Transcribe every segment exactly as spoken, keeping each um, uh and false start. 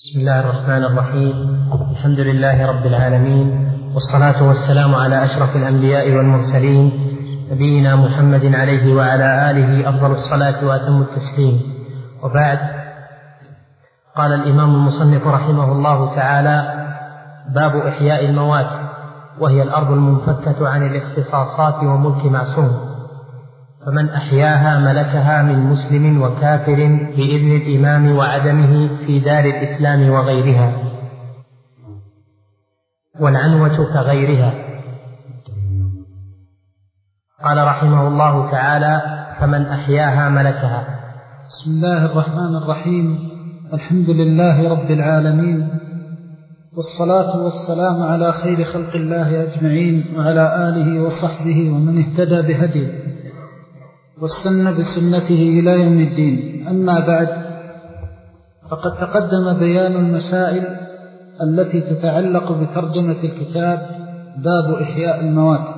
بسم الله الرحمن الرحيم. الحمد لله رب العالمين، والصلاة والسلام على أشرف الأنبياء والمرسلين، نبينا محمد عليه وعلى آله أفضل الصلاة وأتم التسليم. وبعد، قال الإمام المصنف رحمه الله تعالى: باب إحياء الموات، وهي الأرض المنفكة عن الاختصاصات وملك معصوم، فمن أحياها ملكها من مسلم وكافر بإذن الإمام وعدمه في دار الإسلام وغيرها، والعنوة كغيرها. قال رحمه الله تعالى: فمن أحياها ملكها. بسم الله الرحمن الرحيم. الحمد لله رب العالمين، والصلاة والسلام على خير خلق الله أجمعين، وعلى آله وصحبه ومن اهتدى بهديه واستنى بسنته إلى يوم الدين. أما بعد، فقد تقدم بيان المسائل التي تتعلق بترجمة الكتاب باب إحياء الموات،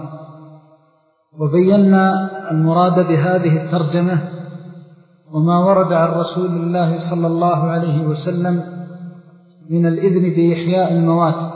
وبينا المراد بهذه الترجمة وما ورد عن رسول الله صلى الله عليه وسلم من الإذن بإحياء الموات.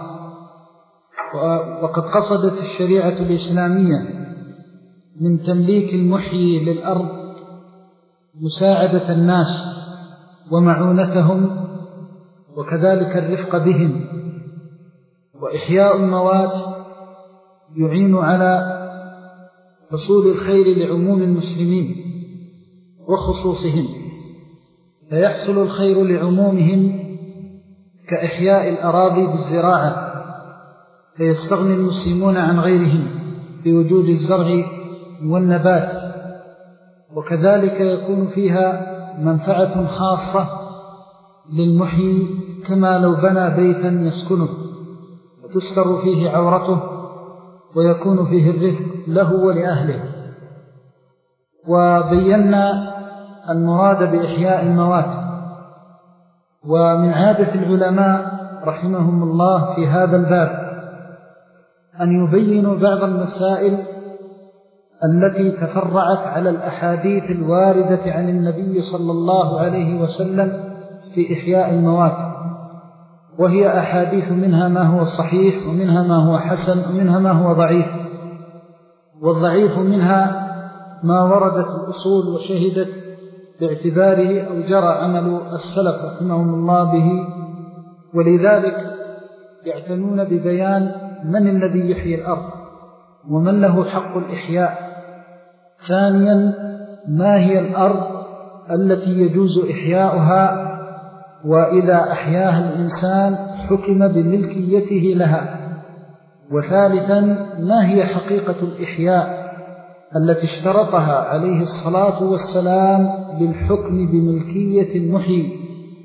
وقد قصدت الشريعة الإسلامية من تمليك المحيي للأرض مساعدة الناس ومعونتهم، وكذلك الرفق بهم. وإحياء الموات يعين على حصول الخير لعموم المسلمين وخصوصهم، فيحصل الخير لعمومهم كإحياء الأراضي بالزراعة، فيستغني المسلمون عن غيرهم بوجود الزرع والنبات، وكذلك يكون فيها منفعة خاصة للمحيي، كما لو بنى بيتا يسكنه وتستر فيه عورته ويكون فيه الرفق له ولأهله. وبينا المراد بإحياء الموات. ومن عادة العلماء رحمهم الله في هذا الباب أن يبينوا بعض المسائل التي تفرعت على الأحاديث الواردة عن النبي صلى الله عليه وسلم في إحياء الموات، وهي أحاديث منها ما هو صحيح، ومنها ما هو حسن، ومنها ما هو ضعيف. والضعيف منها ما وردت الأصول وشهدت باعتباره أو جرى عمل السلف رحمهم الله به، ولذلك يعتنون ببيان من الذي يحيي الأرض ومن له حق الإحياء. ثانيا، ما هي الأرض التي يجوز إحياؤها، وإذا أحياها الإنسان حكم بملكيته لها. وثالثا، ما هي حقيقة الإحياء التي اشترطها عليه الصلاة والسلام بالحكم بملكية المحيي.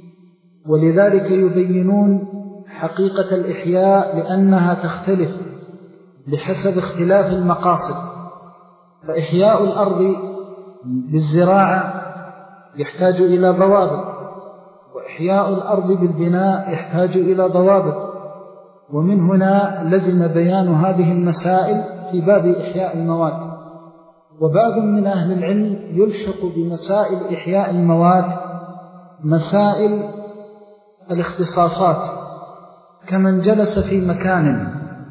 ولذلك يبينون حقيقة الإحياء لأنها تختلف بحسب اختلاف المقاصد. فإحياء الأرض بالزراعة يحتاج إلى ضوابط، وإحياء الأرض بالبناء يحتاج إلى ضوابط. ومن هنا لزم بيان هذه المسائل في باب إحياء الموات. وبعض من أهل العلم يلحق بمسائل إحياء الموات مسائل الاختصاصات، كمن جلس في مكان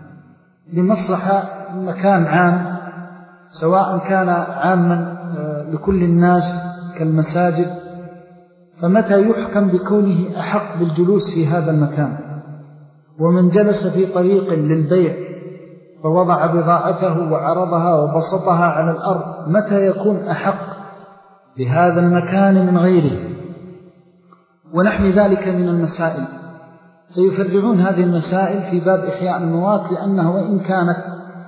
لمصلحة مكان عام، سواء كان عاما لكل الناس كالمساجد، فمتى يحكم بكونه أحق بالجلوس في هذا المكان. ومن جلس في طريق للبيع فوضع بضاعته وعرضها وبسطها على الأرض، متى يكون أحق بهذا المكان من غيره، ونحو ذلك من المسائل. فيفرعون هذه المسائل في باب إحياء الموات، لأنه وإن كانت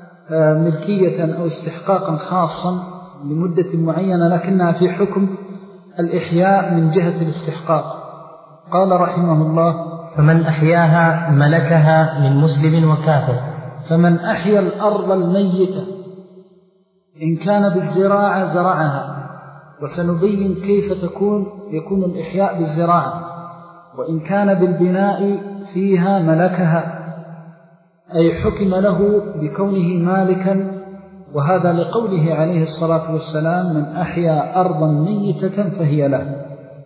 ملكية أو استحقاقا خاصا لمدة معينة، لكنها في حكم الإحياء من جهة الاستحقاق. قال رحمه الله: فمن أحياها ملكها من مسلم وكافر. فمن أحيا الأرض الميتة، إن كان بالزراعة زرعها، وسنبين كيف تكون يكون الإحياء بالزراعة. وإن كان بالبناء فيها ملكها، أي حكم له بكونه مالكا، وهذا لقوله عليه الصلاة والسلام: من أحيا أرضا ميتة فهي له.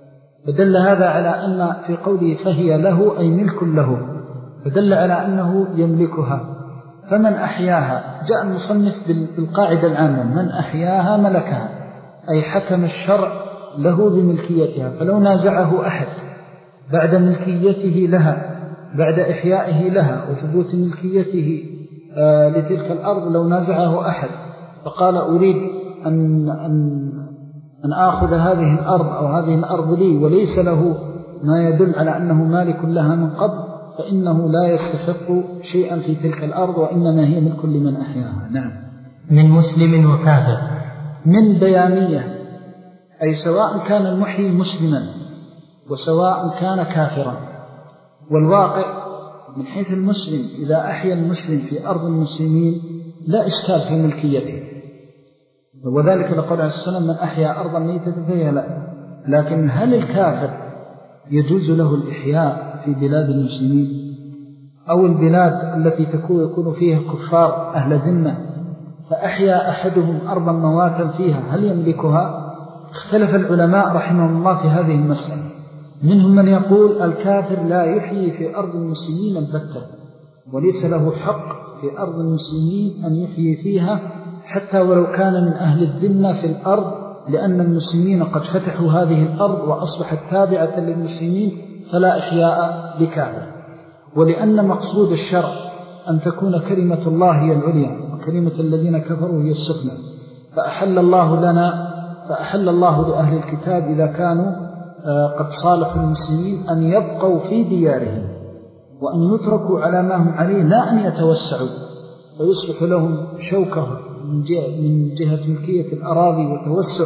فدل هذا على أن في قوله فهي له أي ملك له، فدل على أنه يملكها. فمن أحياها، جاء المصنف بالقاعدة العامة من أحياها ملكها، أي حكم الشرع له بملكيتها. فلو نازعه أحد بعد ملكيته لها، بعد إحيائه لها وثبوت ملكيته آه لتلك الأرض، لو نازعه أحد فقال أريد أن, أن, أن آخذ هذه الأرض أو هذه الأرض لي وليس له ما يدل على أنه مالك لها من قبل، فإنه لا يستحق شيئا في تلك الأرض، وإنما هي ملك لمن أحياها. نعم. من مسلم وكافر. من بيانية، أي سواء كان المحيي مسلما وسواء كان كافرا. والواقع من حيث المسلم إذا أحيا المسلم في أرض المسلمين لا إشكال في ملكيته، وذلك لقول عليه السلام من أحيا أرضا ميتة فهي لا. لكن هل الكافر يجوز له الإحياء في بلاد المسلمين أو البلاد التي تكون يكون فيها كفار أهل ذمة فأحيا أحدهم أرضا مواتا فيها، هل يملكها؟ اختلف العلماء رحمهم الله في هذه المسألة. منهم من يقول الكافر لا يحيي في أرض المسلمين البتة، وليس له حق في أرض المسلمين أن يحيي فيها حتى ولو كان من أهل الذمة في الأرض، لأن المسلمين قد فتحوا هذه الأرض وأصبحت تابعة للمسلمين، فلا إحياء بكافر. ولأن مقصود الشرع أن تكون كلمة الله هي العليا وكلمة الذين كفروا هي السفلى، فأحل الله لنا فأحل الله لأهل الكتاب إذا كانوا قد صالحوا المسلمين أن يبقوا في ديارهم وأن يتركوا على ما هم عليه، لا أن يتوسعوا ويصبح لهم شوكة من جهة, من جهة ملكية الأراضي وتوسع.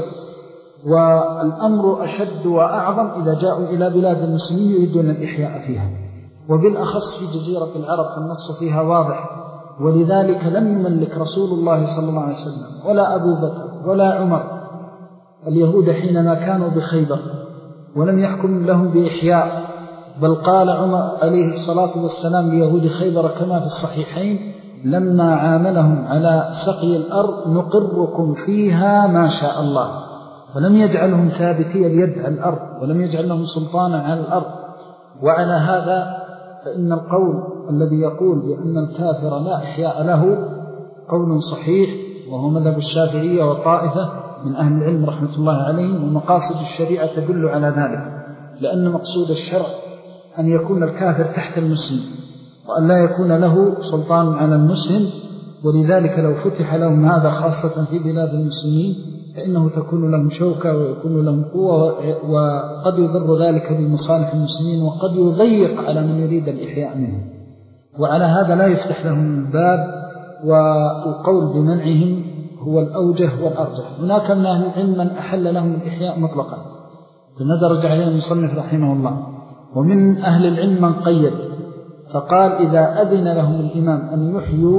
والأمر أشد وأعظم إذا جاءوا إلى بلاد المسلمين يريدون الإحياء فيها، وبالأخص في جزيرة العرب فالنص فيها واضح. ولذلك لم يملك رسول الله صلى الله عليه وسلم ولا أبو بكر ولا عمر اليهود حينما كانوا بخيبر، ولم يحكم لهم بإحياء، بل قال عمر عليه الصلاة والسلام ليهود خيبر كما في الصحيحين لما عاملهم على سقي الأرض نقركم فيها ما شاء الله، ولم يجعلهم ثابتي اليد على الأرض ولم يجعل لهم سلطانا على الأرض. وعلى هذا فإن القول الذي يقول بأن الكافر لا إحياء له قول صحيح، وهو مذهب الشافعية وطائفة من أهل العلم رحمة الله عليهم، ومقاصد الشريعة تدل على ذلك، لأن مقصود الشرع أن يكون الكافر تحت المسلم وأن لا يكون له سلطان على المسلم. ولذلك لو فتح لهم هذا خاصة في بلاد المسلمين فإنه تكون لهم شوكة ويكون لهم قوة، وقد يضر ذلك بمصالح المسلمين وقد يضيق على من يريد الإحياء منه. وعلى هذا لا يفتح لهم الباب، والقول بمنعهم هو الأوجه والأرجح. هناك من أهل العلم من أحل لهم الإحياء مطلقا فندرج عليه المصنف رحمه الله، ومن أهل العلم من قيد فقال إذا أذن لهم الإمام أن يحيوا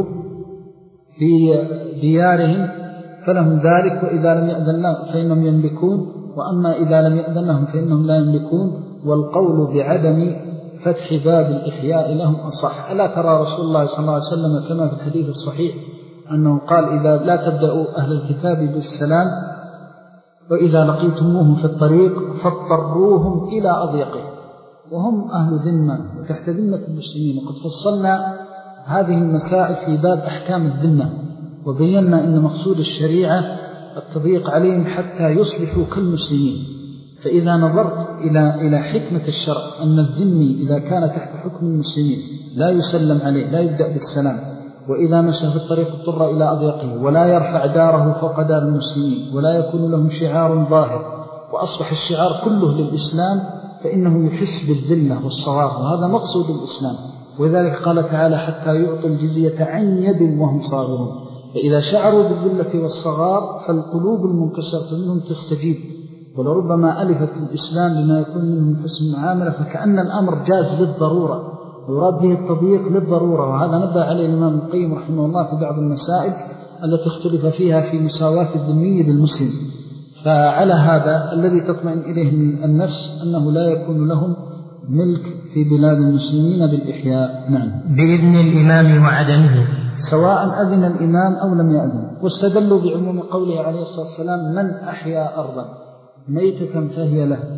في ديارهم فلهم ذلك، وإذا لم يأذن لهم فإنهم يملكون، وأما إذا لم يأذن لهم فإنهم لا يملكون. والقول بعدم فتح باب الإحياء لهم أصح. ألا ترى رسول الله صلى الله عليه وسلم كما في الحديث الصحيح أنه قال إذا لا تبدأوا أهل الكتاب بالسلام، وإذا لقيتموهم في الطريق فاضطروهم إلى أضيقه، وهم أهل ذمة وتحت ذمة المسلمين. وقد فصلنا هذه المسائل في باب أحكام الذمة، وبينا أن مقصود الشريعة التضييق عليهم حتى يصبحوا كالمسلمين. فإذا نظرت إلى إلى حكمة الشرع أن الذمي إذا كان تحت حكم المسلمين لا يسلم عليه، لا يبدأ بالسلام، وإذا مشى في الطريق اضطر إلى أضيقه، ولا يرفع داره فوق دار المسلمين، ولا يكون لهم شعار ظاهر، وأصبح الشعار كله للإسلام، فإنه يحس بالذلة والصغار، وهذا مقصود الإسلام. وذلك قال تعالى حتى يعطوا الجزية عن يد وهم صاغرون. فإذا شعروا بالذلة والصغار فالقلوب المنكسرة منهم تستجيب، ولربما ألفت الإسلام لما يكون منهم حسن المعاملة، فكأن الأمر جاز للضرورة ويراد به التضييق للضرورة. وهذا نبه عليه الإمام ابن القيم رحمه الله في بعض المسائل التي اختلف فيها في مساواة الذمي بالمسلم. فعلى هذا الذي تطمئن إليه النفس أنه لا يكون لهم ملك في بلاد المسلمين بالإحياء. نعم. بإذن الإمام وعدمه، سواء أذن الإمام أو لم يأذن. واستدلوا بعموم قوله عليه الصلاة والسلام من أحيا أرضا ميتة فهي له،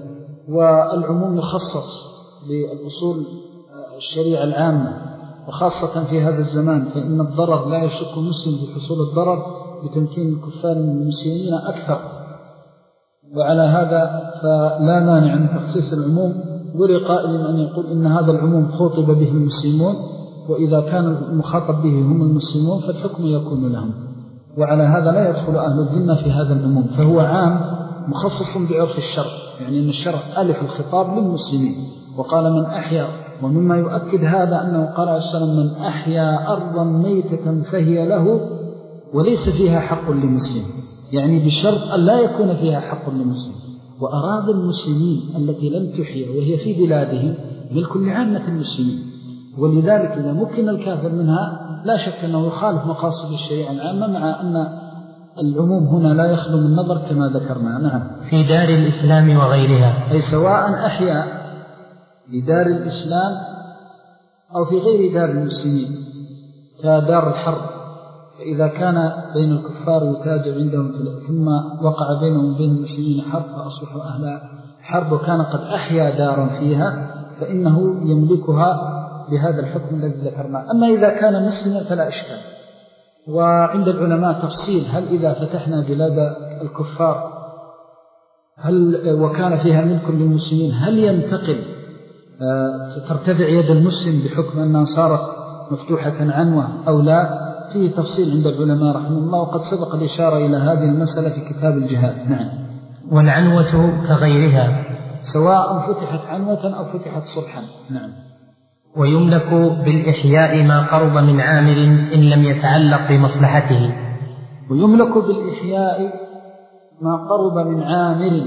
والعموم يخصص للأصول الشريعة العامة، وخاصة في هذا الزمان، فإن الضرر لا يشك مسلم بحصول الضرر بتمكين الكفار من المسلمين أكثر. وعلى هذا فلا مانع من تخصيص العموم، ولقائل أن يقول إن هذا العموم خاطب به المسلمون، وإذا كان المخاطب به هم المسلمون فالحكم يكون لهم. وعلى هذا لا يدخل أهل الذمة في هذا العموم، فهو عام مخصص بعرف الشرع، يعني أن الشرع ألف الخطاب للمسلمين وقال من أحيا. ومما يؤكد هذا أنه قال عليه السلام من أحيا أرضا ميتة فهي له وليس فيها حق للمسلم، يعني بشرط أن لا يكون فيها حق للمسلم. وأراضي المسلمين التي لم تحيا وهي في بلادهم ملك لعامة المسلمين، ولذلك إذا مكن الكافر منها لا شك أنه يخالف مقاصد الشريعة العامة، مع أن العموم هنا لا يخلو من نظر كما ذكرنا. نعم. في دار الإسلام وغيرها، أي سواء أحيا في دار الإسلام أو في غير دار المسلمين كدار الحرب، فإذا كان بين الكفار يتاجر عندهم ثم وقع بينهم وبين المسلمين حرب فأصبحوا أهل حرب وكان قد أحيا دارا فيها فإنه يملكها بهذا الحكم الذي ذكرناه. أما إذا كان مسلما فلا إشكال. وعند العلماء تفصيل، هل إذا فتحنا بلاد الكفار هل وكان فيها ملك للمسلمين هل ينتقل ترتفع يد المسلم بحكم أنها صارت مفتوحة عنوة أو لا؟ فيه تفصيل عند العلماء رحمه الله، وقد سبق الإشارة إلى هذه المسألة في كتاب الجهاد. نعم. والعنوة كغيرها سواء فتحت عنوة أو فتحت صلحا. نعم. ويملك بالإحياء ما قرب من عامل إن لم يتعلق بمصلحته. ويملك بالإحياء ما قرب من عامل.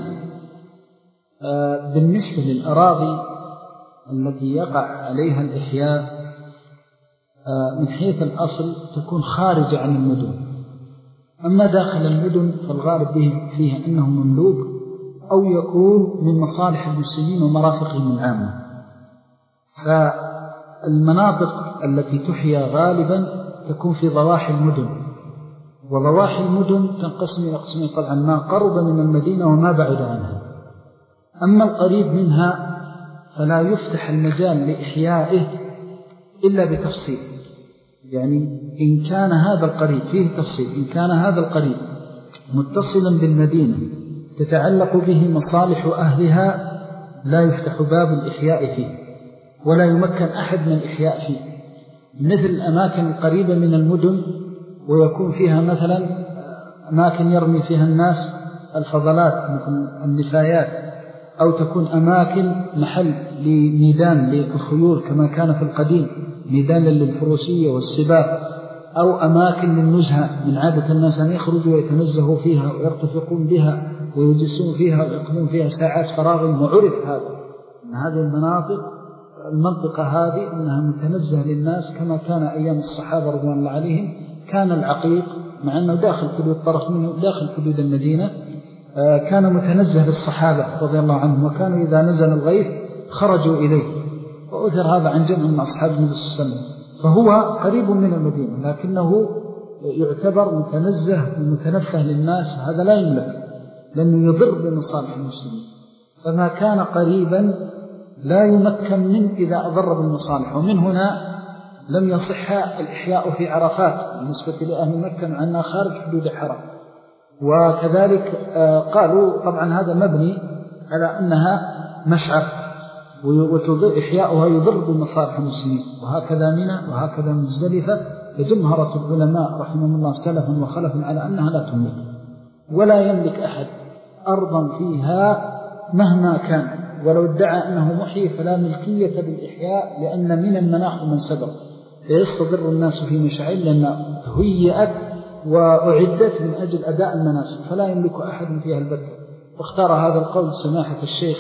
آه بالنسبة للأراضي التي يقع عليها الإحياء آه من حيث الأصل تكون خارجة عن المدن، أما داخل المدن فالغالب فيها أنه مملوك أو يكون من مصالح المسلمين ومرافقهم العامة. فالمناطق التي تحيا غالبا تكون في ضواحي المدن، وضواحي المدن تنقسم إلى قسمين طبعا، ما قرب من المدينة وما بعد عنها. أما القريب منها فلا يفتح المجال لإحيائه إلا بتفصيل، يعني إن كان هذا القريب فيه تفصيل، إن كان هذا القريب متصلا بالمدينة تتعلق به مصالح أهلها لا يفتح باب الإحياء فيه ولا يمكن أحد من الإحياء فيه، مثل الأماكن القريبة من المدن ويكون فيها مثلا أماكن يرمي فيها الناس الفضلات مثل النفايات، أو تكون أماكن محل لميدان للخيول كما كان في القديم ميدان للفروسية والسباق، أو أماكن للنزهة من عادة الناس أن يخرجوا ويتنزهوا فيها ويرتفقون بها ويجلسون فيها ويقضون فيها ساعات فراغ. وعرف هذا أن هذه المناطق المنطقة هذه أنها متنزه للناس كما كان أيام الصحابة رضوان الله عليهم. كان العقيق مع أنه داخل حدود طرف منه داخل حدود المدينة كان متنزه للصحابة رضي الله عنهم، وكانوا إذا نزل الغيث خرجوا إليه، وأثر هذا عن جمع من أصحاب النبي صلى الله عليه وسلم. فهو قريب من المدينة لكنه يعتبر متنزه ومتنفه للناس، هذا لا يملك لأنه يضر بمصالح المسلمين. فما كان قريبا لا يمكن منه إذا أضر بالمصالح. ومن هنا لم يصح الإحياء في عرفات بالنسبة لأهل مكة عنها خارج حدود الحرم. وكذلك قالوا طبعا هذا مبني على أنها مشعر وتضر إحياؤها يضر بمصالح المسلمين، وهكذا منى وهكذا مزدلفة. فجمهرة العلماء رحمهم الله سلفا وخلفا على أنها لا تملك، ولا يملك أحد أرضا فيها مهما كان ولو ادعى أنه محيي فلا ملكية بالإحياء، لأن من المناخ من سبق فيستضر الناس في مشاعر لأنها هيئت وأعدت من أجل أداء المناسك، فلا يملك أحد فيها البتة. واختار هذا القول سماحة الشيخ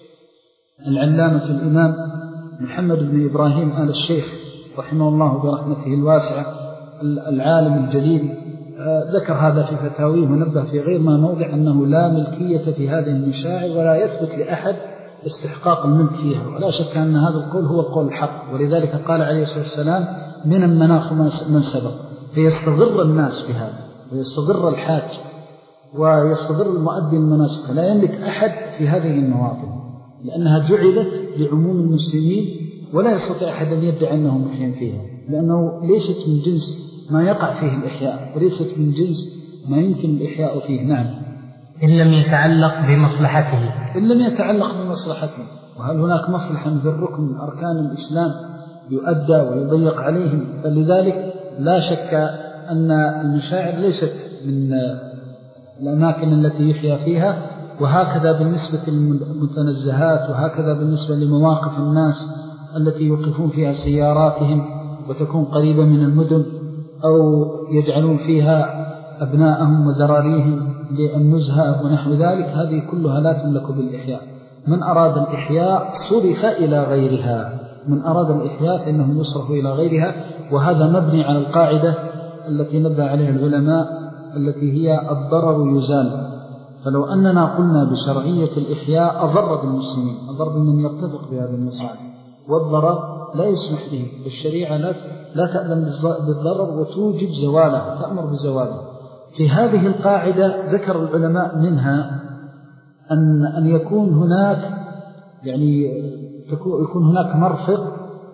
العلامة الإمام محمد بن إبراهيم آل الشيخ رحمه الله برحمته الواسعة العالم الجليل. ذكر هذا في فتاويه ونبه في غير ما موضع أنه لا ملكية في هذه المشاعر ولا يثبت لأحد استحقاق الملك فيها، ولا شك أن هذا القول هو القول الحق. ولذلك قال عليه الصلاة والسلام من المناخ من سبق، فيستضر الناس بهذا ويستضر الحاج ويستضر المؤدي المناسك، فلا يملك أحد في هذه المواطن. لأنها جعلت لعموم المسلمين ولا يستطيع أحد أن يدعي أنه محيا فيها، لأنه ليست من جنس ما يقع فيه الإحياء وليست من جنس ما يمكن الإحياء فيه. نعم، إن لم يتعلق بمصلحته إن لم يتعلق بمصلحته. وهل هناك مصلحة مثل ركن من أركان الإسلام يؤدى ويضيق عليهم؟ فلذلك لا شك أن المشاعر ليست من الأماكن التي يحيا فيها، وهكذا بالنسبة للمتنزهات، وهكذا بالنسبة لمواقف الناس التي يوقفون فيها سياراتهم وتكون قريبة من المدن، أو يجعلون فيها أبناءهم وذراريهم للنزهة ونحو ذلك، هذه كلها لا تملك بالإحياء. من أراد الإحياء صرف إلى غيرها، من أراد الإحياء فإنه يصرف إلى غيرها، وهذا مبني على القاعدة التي نبه عليها العلماء التي هي الضرر يزال. فلو أننا قلنا بشرعية الإحياء أضر بالمسلمين، أضر بمن يتفق بهذا المصالح، والضرر لا يسمح به، الشريعة لا لا تأذن بالضرر وتوجب زواله، تأمر بزواله. في هذه القاعدة ذكر العلماء منها أن أن يكون هناك يعني يكون هناك مرفق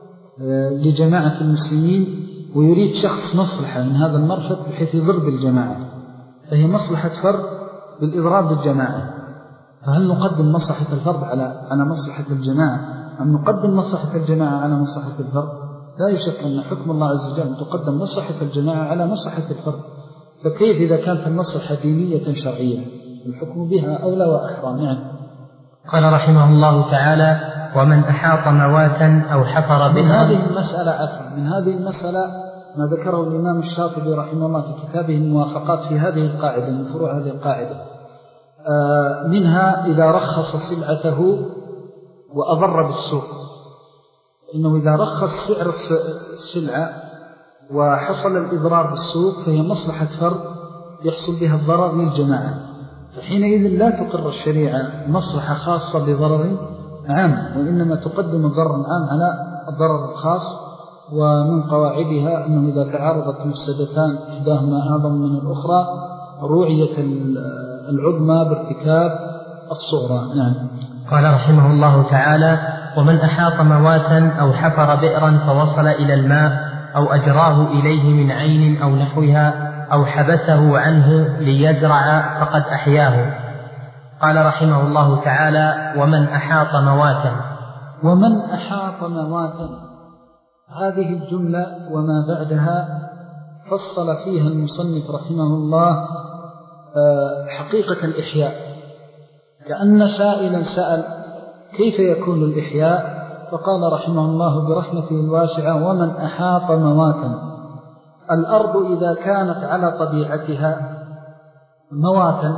لجماعة المسلمين، ويريد شخص مصلحة من هذا المرفق بحيث يضر بالجماعة، فهي مصلحة فرد بالإضرار بالجماعة. فهل نقدم مصلحة الفرد على على مصلحة الجماعة، أم نقدم مصلحة الجماعة على مصلحة الفرد؟ لا يشك أن حكم الله عز وجل تقدم مصلحة الجماعة على مصلحة الفرد. فكيف إذا كانت المصلحة دينية شرعية الحكم بها أولى وأحرى؟ نعم. قال رحمه الله تعالى: ومن أحاط مواتا أو حفر بها. من هذه المسألة أفهم من هذه المسألة ما ذكره الإمام الشاطبي رحمه الله في كتابه الموافقات في هذه القاعدة، من فروع هذه القاعدة. آه منها إذا رخص سلعته وأضر بالسوق، إنه إذا رخص سعر السلعة وحصل الإضرار بالسوق فهي مصلحة فرد يحصل بها الضرر للجماعة، فحينئذ لا تقر الشريعة مصلحة خاصة بضرر عام، وإنما تقدم الضرر العام على الضرر الخاص. ومن قواعدها أنه إذا تعارضت مفسدتان إحداهما أعظم من الأخرى رعية العظمى بارتكاب الصغرى. نعم. قال رحمه الله تعالى: ومن أحاط مواتا أو حفر بئرا فوصل إلى الماء أو أجراه إليه من عين أو نحوها أو حبسه عنه ليزرع فقد أحياه. قال رحمه الله تعالى: ومن أحاط مواتا. ومن أحاط مواتا، هذه الجملة وما بعدها فصل فيها المصنف رحمه الله حقيقة الإحياء، كأن سائلا سأل كيف يكون الإحياء، فقال رحمه الله برحمته الواسعة: ومن أحاط مواتا. الأرض إذا كانت على طبيعتها مواتا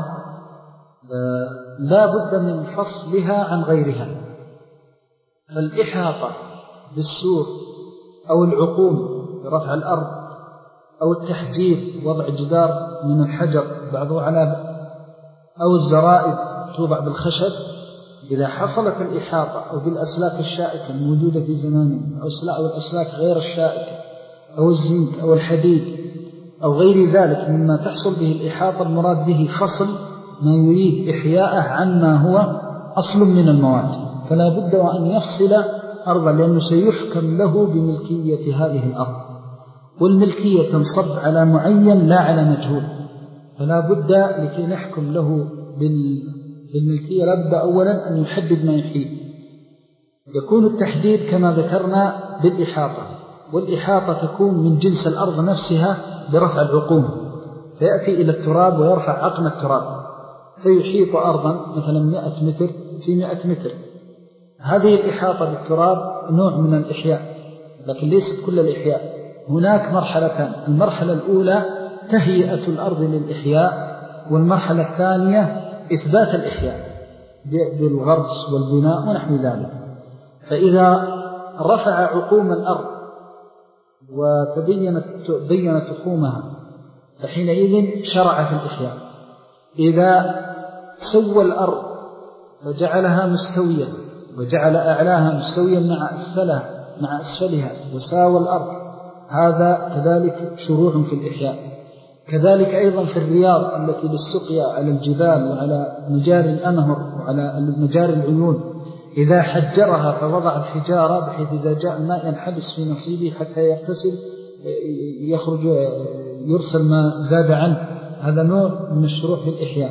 لا بد من فصلها عن غيرها، فالإحاطة بالسور أو العقوم برفع الأرض أو التحجير وضع جدار من الحجر بعضه على أو الزرائب توضع بالخشب، إذا حصلت الإحاطة أو بالأسلاك الشائكة الموجودة في زمانه أو الأسلاك غير الشائكة أو الزنك أو الحديد أو غير ذلك مما تحصل به الإحاطة، المراد به فصل ما يريد إحياءه عما هو أصل من المواد، فلا بد وأن يفصل أرضا، لأنه سيحكم له بملكية هذه الأرض، والملكية تنصب على معين لا على مجهول، فلا بد لكي نحكم له بالملكية لا بد أولا أن يحدد ما يحيي. يكون التحديد كما ذكرنا بالإحاطة، والإحاطة تكون من جنس الأرض نفسها برفع العقوم، فيأتي إلى التراب ويرفع عقم التراب فيحيط أرضا مثلا مئة متر في مئة متر. هذه الإحاطة بالتراب نوع من الإحياء، لكن ليست كل الإحياء. هناك مرحلتان: المرحلة الأولى تهيئة الأرض للإحياء، والمرحلة الثانية إثبات الإحياء بالغرس والبناء ونحو ذلك. فإذا رفع عقوم الأرض وتبينت بين تخومها فحينئذ شرع في الإحياء. إذا سوى الأرض وجعلها مستوية وجعل أعلاها مستويا مع أسفلها مع أسفلها وساوى الأرض، هذا كذلك شروع في الإحياء. كذلك أيضا في الرياض التي للسقيا على الجبال وعلى مجاري الأنهر وعلى مجاري العيون، إذا حجرها فوضع الحجارة بحيث إذا جاء الماء ينحبس في نصيبه حتى يغتسل يخرج يرسل ما زاد عنه، هذا نوع من الشروع في الإحياء.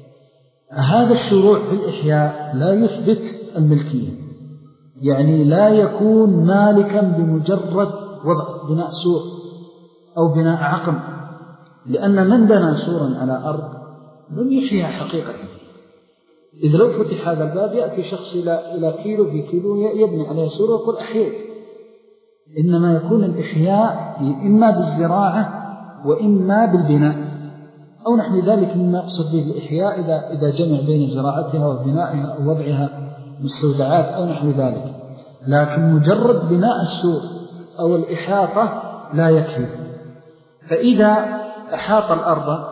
هذا الشروع في الإحياء لا يثبت الملكية، يعني لا يكون مالكا بمجرد وضع بناء سور أو بناء عقم، لأن من بنى سورا على أرض لم يحيها حقيقة. إذا لو فتح هذا الباب يأتي شخص إلى كيلو في كيلو يبني عليه سور ويقول أحييت. إنما يكون الإحياء إما بالزراعة وإما بالبناء أو نحو ذلك مما يقصد به الإحياء إذا, إذا جمع بين زراعتها وبنائها أو وضعها مستودعات أو نحو ذلك. لكن مجرد بناء السور أو الإحاطة لا يكفي. فإذا أحاط الأرض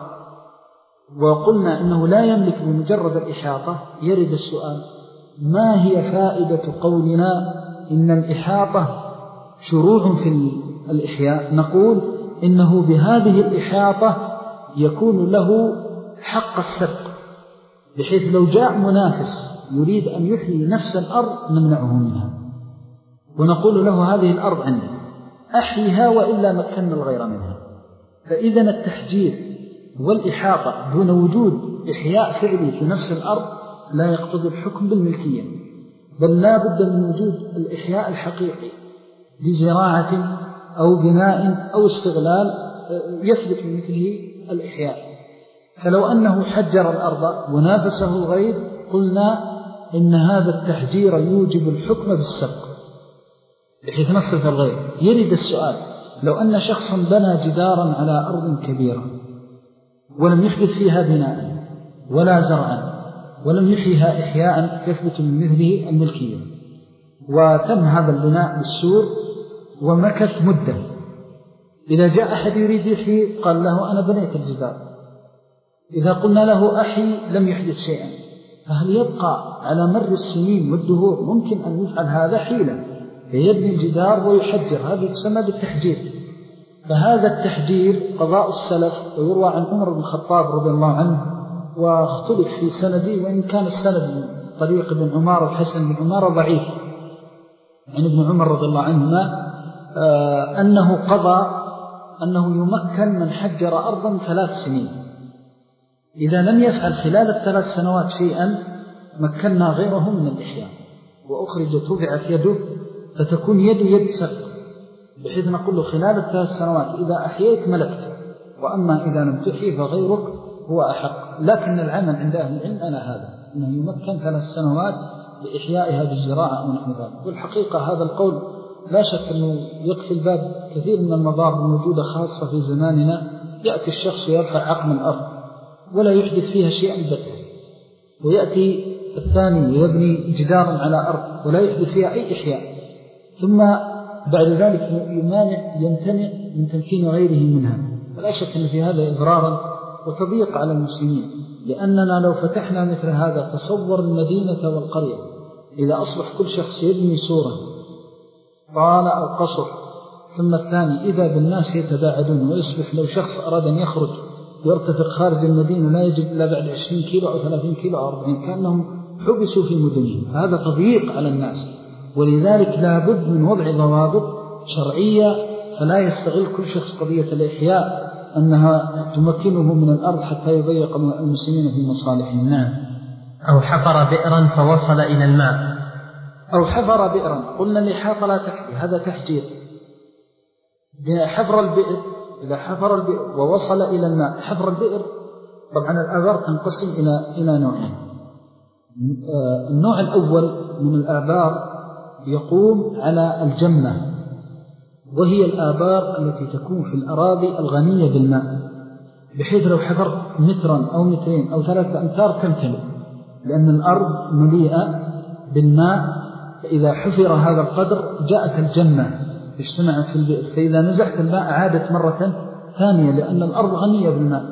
وقلنا إنه لا يملك بمجرد الإحاطة، يرد السؤال: ما هي فائدة قولنا إن الإحاطة شروع في الإحياء؟ نقول إنه بهذه الإحاطة يكون له حق السبق، بحيث لو جاء منافس يريد أن يحيي نفس الأرض نمنعه منها ونقول له هذه الأرض عندك أحيها وإلا مكنا الغير منها. فإذا التحجير والإحاطة دون وجود إحياء فعلي في نفس الأرض لا يقتضي الحكم بالملكية، بل لا بد من وجود الإحياء الحقيقي بزراعة أو بناء أو استغلال يثبت من مثله الإحياء. فلو أنه حجر الأرض ونافسه الغير قلنا إن هذا التحجير يوجب الحكم بالسبق بحيث نصف الغير. يرد السؤال: لو أن شخصا بنى جدارا على أرض كبيرة ولم يحدث فيها بناء ولا زرعا ولم يحيها إحياء يثبت من مثله الملكية، وتم هذا البناء بالسور ومكث مدة، إذا جاء أحد يريد يحيي قال له أنا بنيت الجدار، إذا قلنا له أحي لم يحدث شيئا، فهل يبقى على مر السنين والدهور ممكن أن يفعل هذا حيلة فيبني الجدار ويحجر؟ هذا يسمى بالتحجير. فهذا التحجير قضاء السلف، ويروى عن عمر بن الخطاب رضي الله عنه واختلف في سنده، وإن كان السند من طريق ابن عمر الحسن بن عمر ضعيف عن ابن عمر رضي الله عنهما آه أنه قضى أنه يمكن من حجر أرضا ثلاث سنين، إذا لم يفعل خلال الثلاث سنوات شيئا مكننا غيره من الإحياء وأخرجت رفعت يده فتكون يد يد سبق، بحيث نقول له خلال الثلاث سنوات إذا أحييت ملكت، وأما إذا لم تحيي فغيرك هو أحق. لكن العمل عند أهل العلم أنا هذا أنه يمكن ثلاث سنوات لإحيائها بالزراعة أو نحو ذلك. والحقيقة هذا القول لا شك أنه يكفي الباب كثير من المضار الموجودة خاصة في زماننا. يأتي الشخص يرفع عقم الأرض ولا يحدث فيها شيئا بته، ويأتي الثاني يبني جدارا على أرض ولا يحدث فيها أي إحياء، ثم بعد ذلك يمانع يمتنع من تمكين غيره منها. فلا شك أن في هذا إضرارا وتضييق على المسلمين، لأننا لو فتحنا مثل هذا تصور المدينة والقرية إذا أصبح كل شخص يبني سورة طال أو قصر، ثم الثاني إذا بالناس يتباعدون، ويصبح لو شخص أراد أن يخرج يرتفق خارج المدينة لا يجب إلا بعد عشرين كيلو أو ثلاثين كيلو أو أربعين، كأنهم حبسوا في مدنهم. هذا تضييق على الناس، ولذلك لا بد من وضع ضوابط شرعية، فلا يستغل كل شخص قضية الإحياء أنها تمكنه من الأرض حتى يضيق المسلمين في مصالحهم. نعم. أو حفر بئرا فوصل إلى الماء. أو حفر بئرا، قلنا الإحاطة لا تكفي، هذا تحجير. حفر البئر، إذا حفر البئر ووصل إلى الماء. حفر البئر طبعا الآبار تنقسم إلى إلى نوعين. النوع الأول من الآبار يقوم على الجمة، وهي الآبار التي تكون في الأراضي الغنية بالماء، بحيث لو حفرت مترا أو مترين أو ثلاثة أمتار تمتلئ، لأن الأرض مليئة بالماء. فإذا حفر هذا القدر جاءت الجمة اجتمعت في البئر، فإذا نزحت الماء عادت مرة ثانية، لأن الأرض غنية بالماء.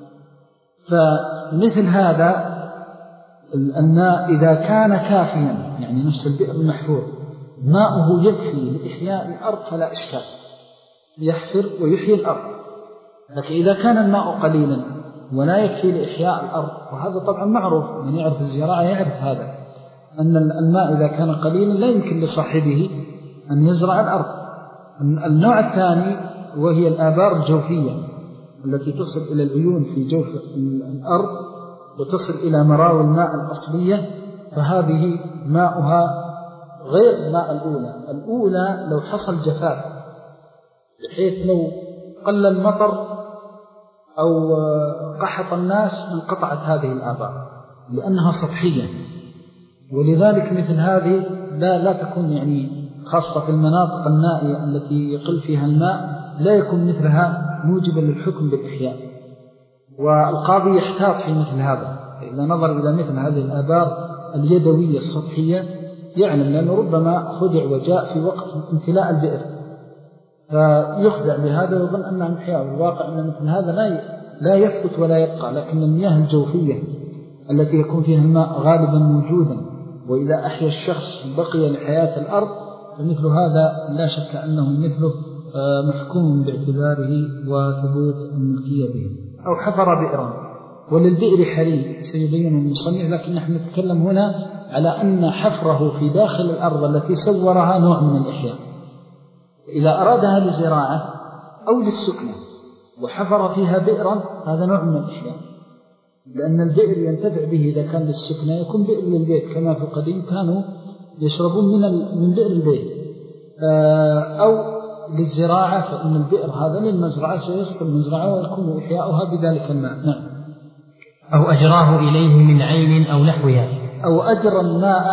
فمثل هذا الماء إذا كان كافيا، يعني نفس البئر المحفور ماؤه يكفي لإحياء الأرض فلا إشكال، يحفر ويحيي الأرض. لكن إذا كان الماء قليلا ولا يكفي لإحياء الأرض، وهذا طبعا معروف، من يعرف الزراعة يعرف هذا، أن الماء إذا كان قليلا لا يمكن لصاحبه أن يزرع الأرض. النوع الثاني وهي الآبار الجوفية التي تصل إلى العيون في جوف الأرض وتصل إلى مراوي الماء الأصلية، فهذه ماؤها غير ماء الأولى. الأولى لو حصل جفاف بحيث لو قل المطر أو قحط الناس انقطعت هذه الآبار لأنها سطحية، ولذلك مثل هذه لا, لا تكون يعني خاصة في المناطق النائية التي يقل فيها الماء لا يكون مثلها موجبا للحكم بالإحياء. والقاضي يحتاط في مثل هذا، إذا نظر إلى مثل هذه الآبار اليدوية السطحية يعلم، لأنه ربما خدع وجاء في وقت امتلاء البئر فيخدع بهذا ويظن أنها محياء، والواقع أن مثل هذا لا لا يثبت ولا يبقى. لكن المياه الجوفية التي يكون فيها الماء غالبا موجودا وإذا أحيا الشخص بقي لحياة الأرض، فمثل هذا لا شك أنه مثله محكوم باعتباره وثبوت الملكية به. أو حفر بئرا، وللبئر حريم سيبين المصنف، لكن نحن نتكلم هنا على أن حفره في داخل الأرض التي سورها نوع من الإحياء. إذا أرادها لزراعة أو للسكنة وحفر فيها بئرا هذا نوع من الإحياء، لأن البئر ينتفع به إذا كان للسكنة يكون بئر للبيت، كما في القديم كانوا يشربون من من بئر البيت. أو للزراعة فإن البئر هذا للمزرعة سيسقي المزرعة ويكون إحياؤها بذلك الماء. نعم. أو أجراه إليه من عين أو نحوها، أو أجرى الماء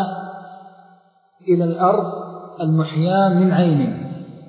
إلى الأرض المحياة من عين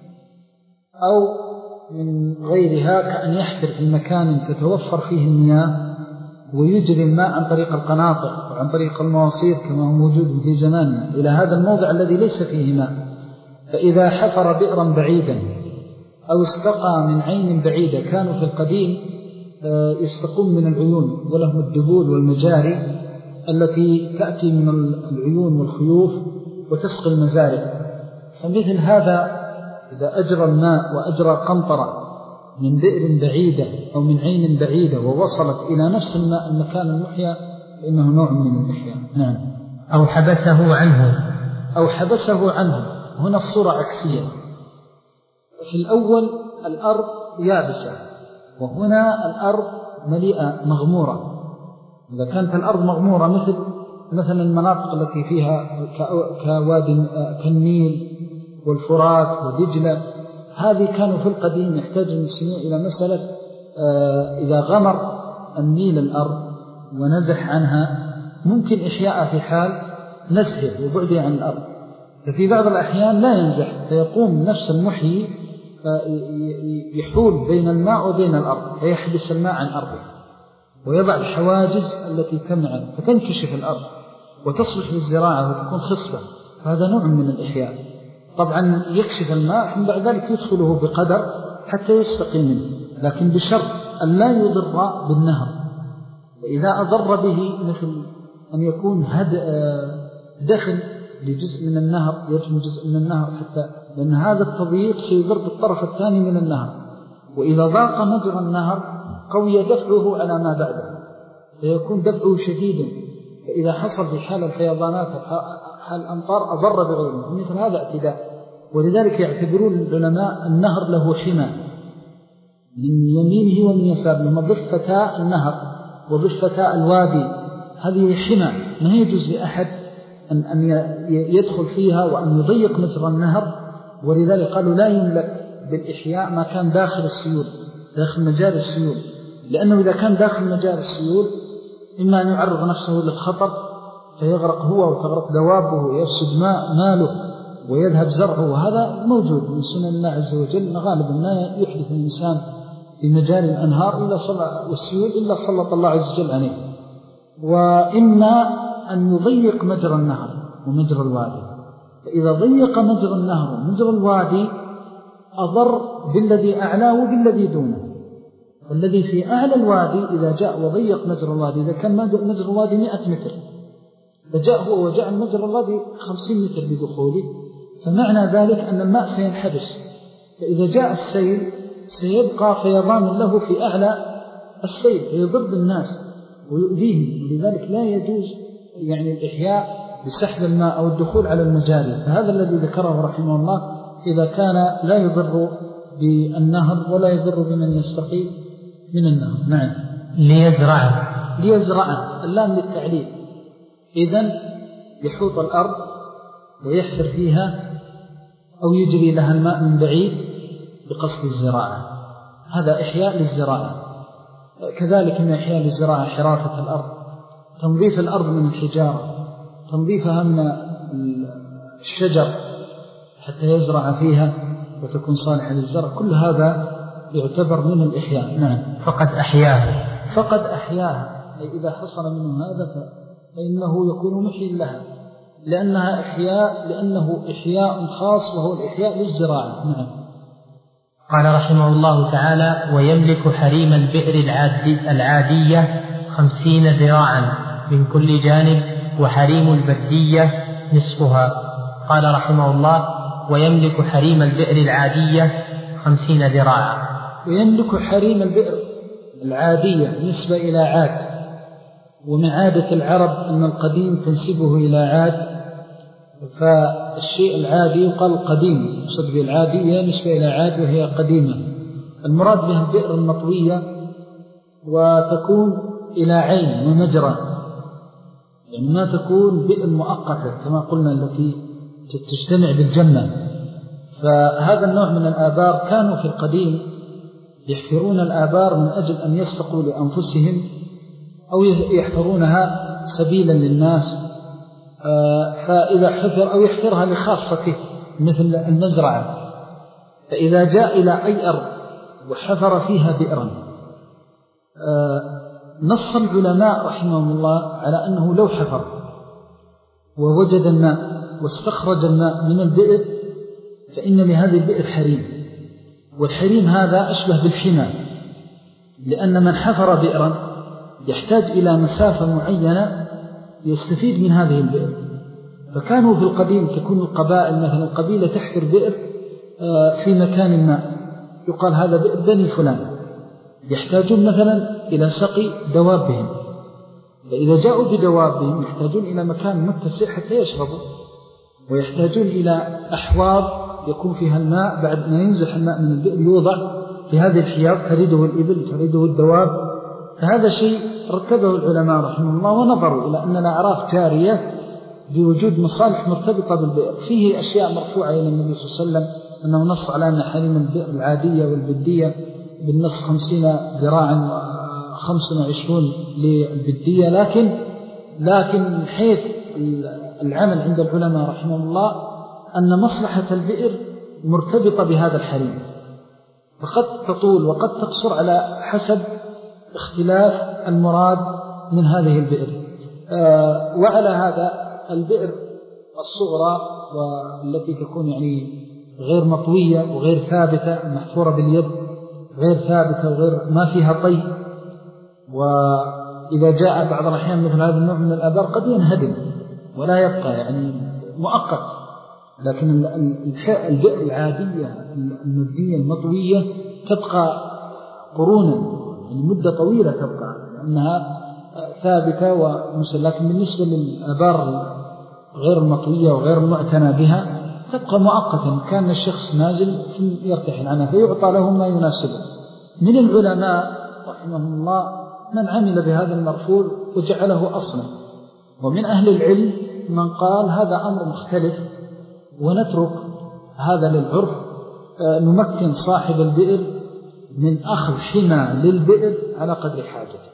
أو من غيرها، كأن يحفر في مكان تتوفر فيه المياه ويجري الماء عن طريق القناطر وعن طريق المواصير كما هو موجود في زماننا إلى هذا الموضع الذي ليس فيه ماء. فإذا حفر بئرا بعيدا أو استقى من عين بعيدة، كانوا في القديم يستقون من العيون ولهم الدبول والمجاري التي تأتي من العيون والخيوف وتسقي المزارع. فمثل هذا إذا أجرى الماء وأجرى قنطرة من بئر بعيدة أو من عين بعيدة ووصلت إلى نفس الماء المكان المحيا فإنه نوع من الإحياء. نعم. أو حبسه عنه، أو حبسه عنه. هنا الصورة عكسية، في الأول الأرض يابسة وهنا الأرض مليئة مغمورة. إذا كانت الأرض مغمورة مثل مثل المناطق التي فيها كوادي كالنيل والفرات ودجلة، هذه كانوا في القديم يحتاج المسلمين إلى مسألة إذا غمر النيل الأرض ونزح عنها ممكن إحياء في حال نزحه وبعده عن الأرض. ففي بعض الأحيان لا ينزح، فيقوم نفس المحيي يحول بين الماء وبين الأرض فيحبس الماء عن أرضه ويضع الحواجز التي تمنع، فتنكشف الأرض وتصلح للزراعة وتكون خصبة. هذا نوع من الإحياء. طبعا يكشف الماء ثم بعد ذلك يدخله بقدر حتى يستقي منه، لكن بشرط أن لا يضر بالنهر. وإذا أضر به مثل أن يكون دخل لجزء من النهر يجمع جزء من النهر، حتى لأن هذا التضييق سيضر بالطرف الثاني من النهر، وإذا ضاق مجرى النهر قوي دفعه على ما بعده فيكون دفعه شديدا، فإذا حصل في حال الفيضانات حال الأمطار أضر بغيره، مثل هذا اعتداء. ولذلك يعتبرون العلماء النهر له حمى من يمينه ومن يساره، لما ضفتاء النهر وضفتاء الوادي هذه حمى ما يجوز لأحد أن, أن يدخل فيها وأن يضيق مجرى النهر. ولذلك قالوا لا يملك بالإحياء ما كان داخل السيول، داخل مجال السيول، لأنه إذا كان داخل مجال السيول إما أن يعرض نفسه للخطر فيغرق هو وتغرق دوابه ويفسد ماء ماله ويذهب زرعه، وهذا موجود من سنن الله عز وجل. غالبا ما يحدث الإنسان في مجال الأنهار إلا والسيول إلا سلط الله عز وجل عليه. وإما أن يضيق مجرى النهر ومجرى الوادي، فإذا ضيق مجرى النهر ومجرى الوادي أضر بالذي أعلاه وبالذي دونه. والذي في أعلى الوادي إذا جاء وضيق مجرى الوادي، إذا كان مجرى الوادي مئة متر فجاء هو وجعل مجرى الوادي خمسين متر بدخوله، فمعنى ذلك أن الماء سينحبس، فإذا جاء السيل سيبقى فيضان له في أعلى السيل فيضر بالناس ويؤذيهم. ولذلك لا يجوز يعني الإحياء بسحب الماء أو الدخول على المجاري، فهذا الذي ذكره رحمه الله إذا كان لا يضر بالنهر ولا يضر بمن يستقي من النهر. نعم. ليزرع ليزرع اللام للتعليل، إذن يحوط الأرض ويحفر فيها أو يجري لها الماء من بعيد بقصد الزراعة، هذا إحياء للزراعة. كذلك من إحياء للزراعة حرافة الأرض، تنظيف الأرض من الحجارة، تنظيفها من الشجر حتى يزرع فيها وتكون صالحة للزرع، كل هذا يعتبر من الإحياء. نعم. فقد أحياها فقد أحياها، أي إذا حصل منه هذا فإنه يكون محيي لها، لأنها إحياء، لأنه إحياء خاص وهو الإحياء للزراعة. نعم. قال رحمه الله تعالى: ويملك حريم البئر العادي العادية خمسين ذراعا من كل جانب، وحريم البدية نصفها. قال رحمه الله: ويملك حريم البئر العادية خمسين ذراعا. ويملك حريم البئر العادية نسبة إلى عاد، ومن عادة العرب أن القديم تنسبه إلى عاد، فالشيء العادي يقال قديم، يقصد بالعادية نسبة إلى عاد وهي قديمة. المراد بها البئر المطوية، وتكون إلى عين ومجرى، يعني ما تكون بئر مؤقتة كما قلنا التي تجتمع بالجنة. فهذا النوع من الآبار كانوا في القديم يحفرون الآبار من أجل أن يسقوا لأنفسهم أو يحفرونها سبيلا للناس، فإذا حفر أو يحفرها لخاصته مثل المزرعة، فإذا جاء إلى أي أرض وحفر فيها بئرا، نص العلماء رحمهم الله على أنه لو حفر ووجد الماء واستخرج الماء من البئر فإن لهذه البئر حريم، والحريم هذا أشبه بالحمى، لأن من حفر بئرا يحتاج إلى مسافة معينة يستفيد من هذه البئر. فكانوا في القديم تكون القبائل مثلا القبيلة تحفر بئر في مكان ما، يقال هذا بئر بني فلان، يحتاجون مثلا إلى سقي دوابهم، فإذا جاءوا بدوابهم يحتاجون إلى مكان متسع حتى يشربوا، ويحتاجون إلى أحواض يكون فيها الماء بعد ما ينزح الماء من البئر يوضع في هذه الحياض تريده الإبل تريده الدواب. فهذا شيء رتبه العلماء رحمه الله، ونظروا إلى أن الأعراف جارية بوجود مصالح مرتبطة بالبئر. فيه أشياء مرفوعة إلى النبي صلى الله عليه وسلم أنه نص على أن حريم البئر العادية والبدية بالنص خمسين ذراعا وخمس وعشرون للبدية، لكن لكن من حيث العمل عند العلماء رحمه الله أن مصلحة البئر مرتبطة بهذا الحريم، فقد تطول وقد تقصر على حسب اختلاف المراد من هذه البئر. آه وعلى هذا البئر الصغرى والتي تكون يعني غير مطوية وغير ثابتة محفورة باليد غير ثابتة وغير ما فيها طي، وإذا جاء بعض الأحيان مثل هذا النوع من الآبار قد ينهدم ولا يبقى يعني مؤقت، لكن البئر العادية المبنية المطوية تبقى قرونا يعني مدة طويلة تبقى لأنها ثابتة ومسلة. لكن بالنسبة للآبار غير المطوية وغير المعتنى بها تبقى مؤقتا، كان الشخص نازل يرتحل عنها فيعطى له ما يناسبه. من العلماء رحمهم الله من عمل بهذا المرفوع وجعله أصلا، ومن أهل العلم من قال هذا أمر مختلف ونترك هذا للعرف، نمكن صاحب البئر من أخذ حمى للبئر على قدر حاجته،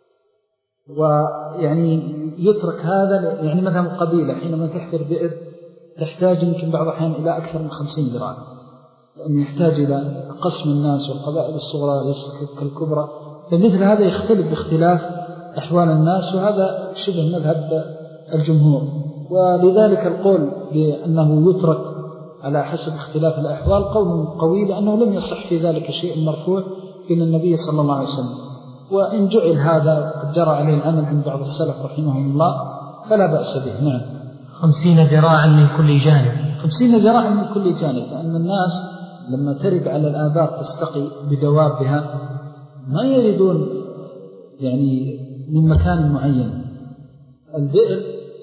ويعني يترك هذا. يعني مثلا قبيلة حينما تحفر بئر تحتاج يمكن بعض الأحيان إلى أكثر من خمسين ذراع، لأنه يحتاج إلى قسم الناس والقبائل الصغرى ليست كالكبرى، فمثل هذا يختلف باختلاف أحوال الناس، وهذا شبه مذهب الجمهور. ولذلك القول بأنه يترك على حسب اختلاف الأحوال قول قوي، لأنه لم يصح في ذلك شيء مرفوع إلى النبي صلى الله عليه وسلم. وإن جعل هذا قد جرى عليه العمل عند بعض السلف رحمهم الله فلا بأس به. نعم. خمسين ذراعا من كل جانب. خمسين ذراعا من كل جانب، لأن الناس لما ترد على الآبار تستقي بدوابها ما يريدون يعني من مكان معين. البئر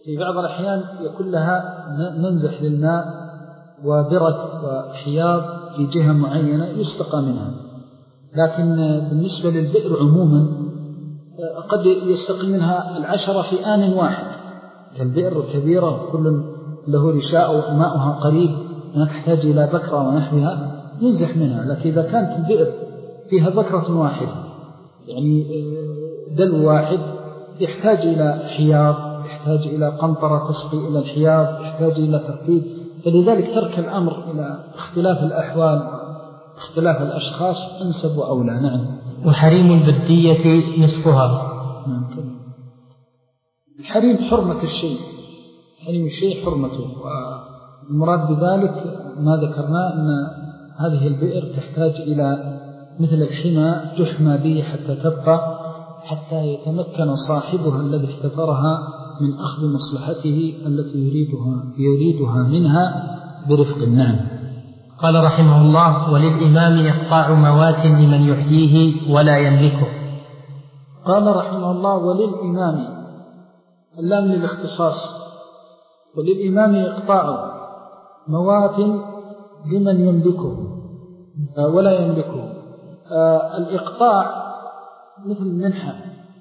في بعض الأحيان يكون لها منزح للماء وبرك وحياض في جهة معينة يستقى منها، لكن بالنسبة للبئر عموما قد يستقي منها العشرة في آن واحد، كالبئر الكبيرة كل له رشاء وماؤها قريب ما تحتاج إلى بكرة ونحوها ينزح منها. لكن إذا كانت البئر فيها بكرة واحدة يعني دلو واحد يحتاج إلى حياض، يحتاج إلى قنطرة تسقي إلى الحياض، يحتاج إلى ترتيب، فلذلك ترك الأمر إلى اختلاف الأحوال اختلاف الأشخاص أنسب وأولى. نعم. وحريم البدية نصفها. نعم. الحريم حرمة الشيء، حريم الشيء حرمته، والمراد بذلك ما ذكرنا أن هذه البئر تحتاج إلى مثل الحمى تحمى به حتى تبقى، حتى يتمكن صاحبها الذي احتفرها من أخذ مصلحته التي يريدها, يريدها منها برفق. نعم. قال رحمه الله: وللإمام إقطاع موات لمن يحييه ولا يملكه. قال رحمه الله: وللإمام، اللام للاختصاص، وللإمام إقطاع موات لمن يملكه ولا يملكه. الإقطاع مثل المنحة،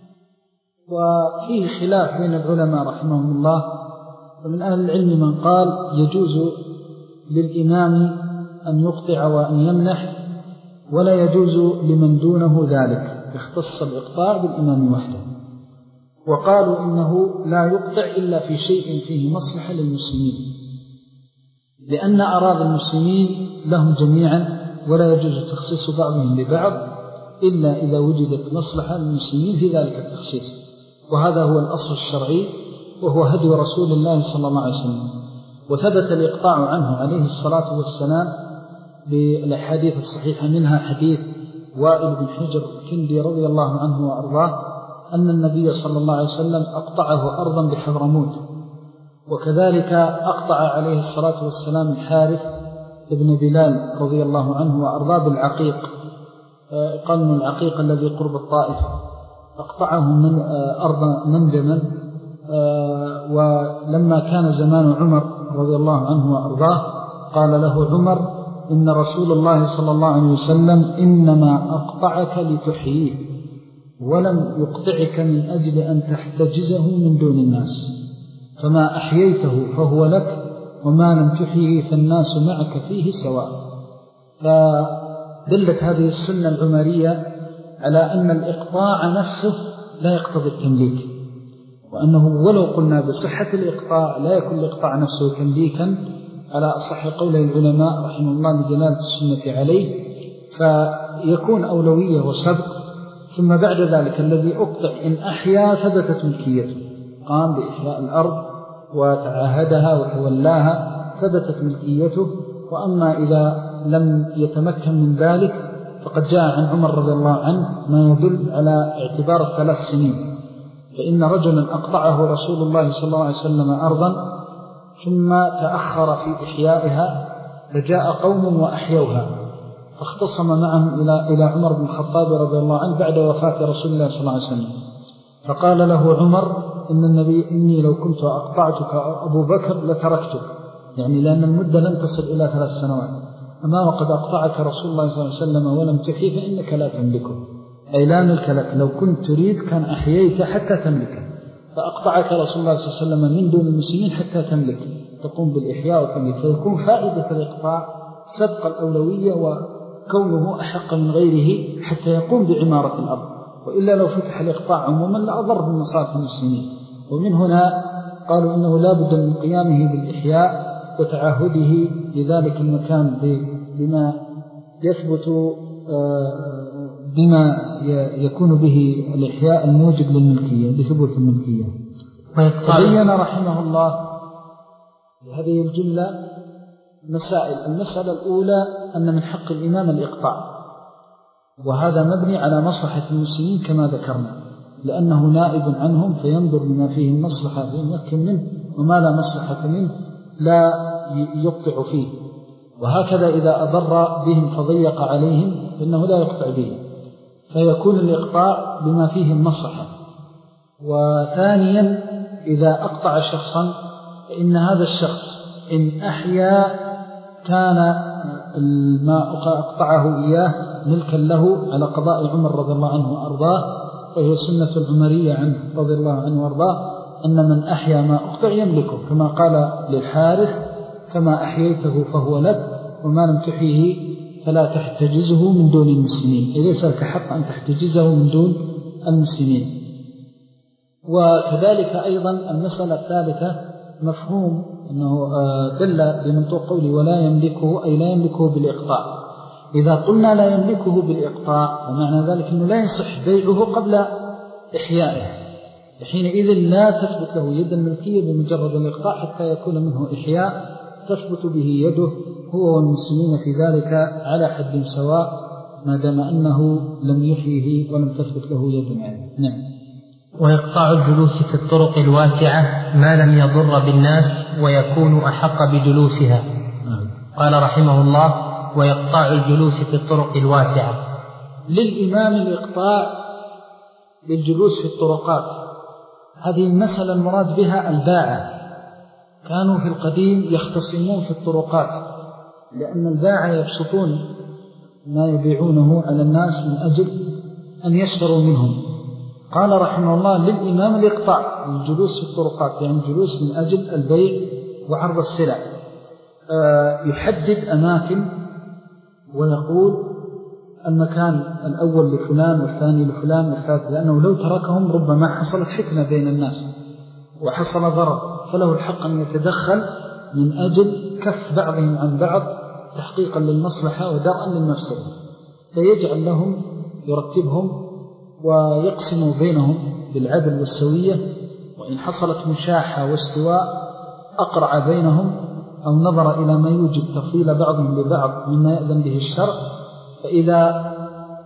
وفيه خلاف بين العلماء رحمهم الله، ومن أهل العلم من قال يجوز للإمام أن يقطع وأن يمنح، ولا يجوز لمن دونه ذلك، اختص الإقطاع بالإمام وحده. وقالوا إنه لا يقطع إلا في شيء فيه مصلحة للمسلمين، لأن أراضي المسلمين لهم جميعا، ولا يجوز تخصيص بعضهم لبعض إلا إذا وجدت مصلحة للمسلمين في ذلك التخصيص، وهذا هو الأصل الشرعي، وهو هدي رسول الله صلى الله عليه وسلم. وثبت الإقطاع عنه عليه الصلاة والسلام بالأحاديث الصحيحة، منها حديث وائل بن حجر الكندي رضي الله عنه وأرضاه أن النبي صلى الله عليه وسلم أقطعه أرضا بحضرموت، وكذلك أقطع عليه الصلاة والسلام الحارث ابن بلال رضي الله عنه وأرضاه بالعقيق، قال من العقيق الذي قرب الطائف، أقطعه من أرض منجما. ولما كان زمان عمر رضي الله عنه وأرضاه قال له عمر: إن رسول الله صلى الله عليه وسلم إنما أقطعك لتحييه، ولم يقطعك من أجل أن تحتجزه من دون الناس، فما أحييته فهو لك، وما لم تحييه فالناس معك فيه سواء. فدلت هذه السنة العمرية على أن الإقطاع نفسه لا يقتضي التمليك، وأنه ولو قلنا بصحة الإقطاع لا يكون الإقطاع نفسه تمليكا على أصح قوله العلماء رحمه الله لدلالة السنة عليه، فيكون أولوية وسبق، ثم بعد ذلك الذي أقطع إن أحيا ثبتت ملكيته، قام بإحياء الأرض وتعاهدها وتولاها ثبتت ملكيته. وأما إذا لم يتمكن من ذلك فقد جاء عن عمر رضي الله عنه ما يدل على اعتبار الثلاث سنين، فإن رجلا أقطعه رسول الله صلى الله عليه وسلم أرضا ثم تأخر في إحيائها، فجاء قوم وأحيوها، فاختصم معهم إلى إلى عمر بن الخطاب رضي الله عنه بعد وفاة رسول الله صلى الله عليه وسلم، فقال له عمر: إن النبي إني لو كنت أقطعتك أبو بكر لتركتك، يعني لأن المدة لم تصل إلى ثلاث سنوات، أما وقد أقطعك رسول الله صلى الله عليه وسلم ولم تحي فإنك لا تملكه، أي لا ملك لك، لو كنت تريد كان أحييت حتى تملكه، فأقطعك رسول الله صلى الله عليه وسلم من دون المسلمين حتى تملك، تقوم بالإحياء وتملك، فيكون فائدة الإقطاع سبق الأولوية وكونه أحق من غيره حتى يقوم بعمارة الأرض، وإلا لو فتح الإقطاع عموما لأضر بمصالح المسلمين. ومن هنا قالوا إنه لا بد من قيامه بالإحياء وتعاهده لذلك المكان بما يثبت بما يكون به الإحياء الموجب للملكية بثبوت الملكية. ويبين رحمه الله هذه الجملة مسائل. المسألة الأولى أن من حق الإمام الإقطاع، وهذا مبني على مصلحة المسلمين كما ذكرنا، لأنه نائب عنهم فينظر بما فيه المصلحة فيمكن منه، وما لا مصلحة منه لا يقطع فيه. وهكذا إذا أضر بهم فضيق عليهم فإنه لا يقطع به، فيكون الإقطاع بما فيه المصلحة. وثانيا إذا أقطع شخصا فإن هذا الشخص إن أحيا كان ما أقطعه إياه ملكا له على قضاء عمر رضي الله عنه وأرضاه، وهي سنة العمرية عنه رضي الله عنه وأرضاه أن من أحيا ما أقطع يملكه، كما قال للحارث فما أحييته فهو لك وما لم تحيه فلا تحتجزه من دون المسلمين، إليس لك حق أن تحتجزه من دون المسلمين. وكذلك أيضا المسألة الثالثة مفهوم أنه دل بمنطوق قولي ولا يملكه، أي لا يملكه بالإقطاع. إذا قلنا لا يملكه بالإقطاع فمعنى ذلك أنه لا يصح بيعه قبل إحيائه، حينئذ لا تثبت له يد الملكية بمجرد الإقطاع حتى يكون منه إحياء تثبت به يده هو والمسلمين في ذلك على حد سواء ما دام أنه لم يحيه ولم تثبت له يد عليه. نعم. ويقطع الجلوس في الطرق الواسعة ما لم يضر بالناس ويكون أحق بجلوسها. نعم. قال رحمه الله ويقطع الجلوس في الطرق الواسعة. للإمام الإقطاع للجلوس في الطرقات، هذه المسألة المراد بها الباعة. كانوا في القديم يختصمون في الطرقات لأن الباعة يبسطون ما يبيعونه على الناس من أجل أن يشتروا منهم. قال رحمه الله للإمام الإقطاع الجلوس في الطرقات، يعني الجلوس من أجل البيع وعرض السلع. يحدد أماكن ويقول المكان الأول لفلان والثاني لفلان والثالث، لأنه لو تركهم ربما حصلت فتنة بين الناس وحصل ضرر، فله الحق أن يتدخل من أجل كف بعضهم عن بعض تحقيقا للمصلحة ودرءا للمفسدة، فيجعل لهم يرتبهم ويقسم بينهم بالعدل والسوية، وإن حصلت مشاحة واستواء أقرع بينهم أو نظر إلى ما يوجب تفضيل بعضهم لبعض مما يأذن به الشرع، فإذا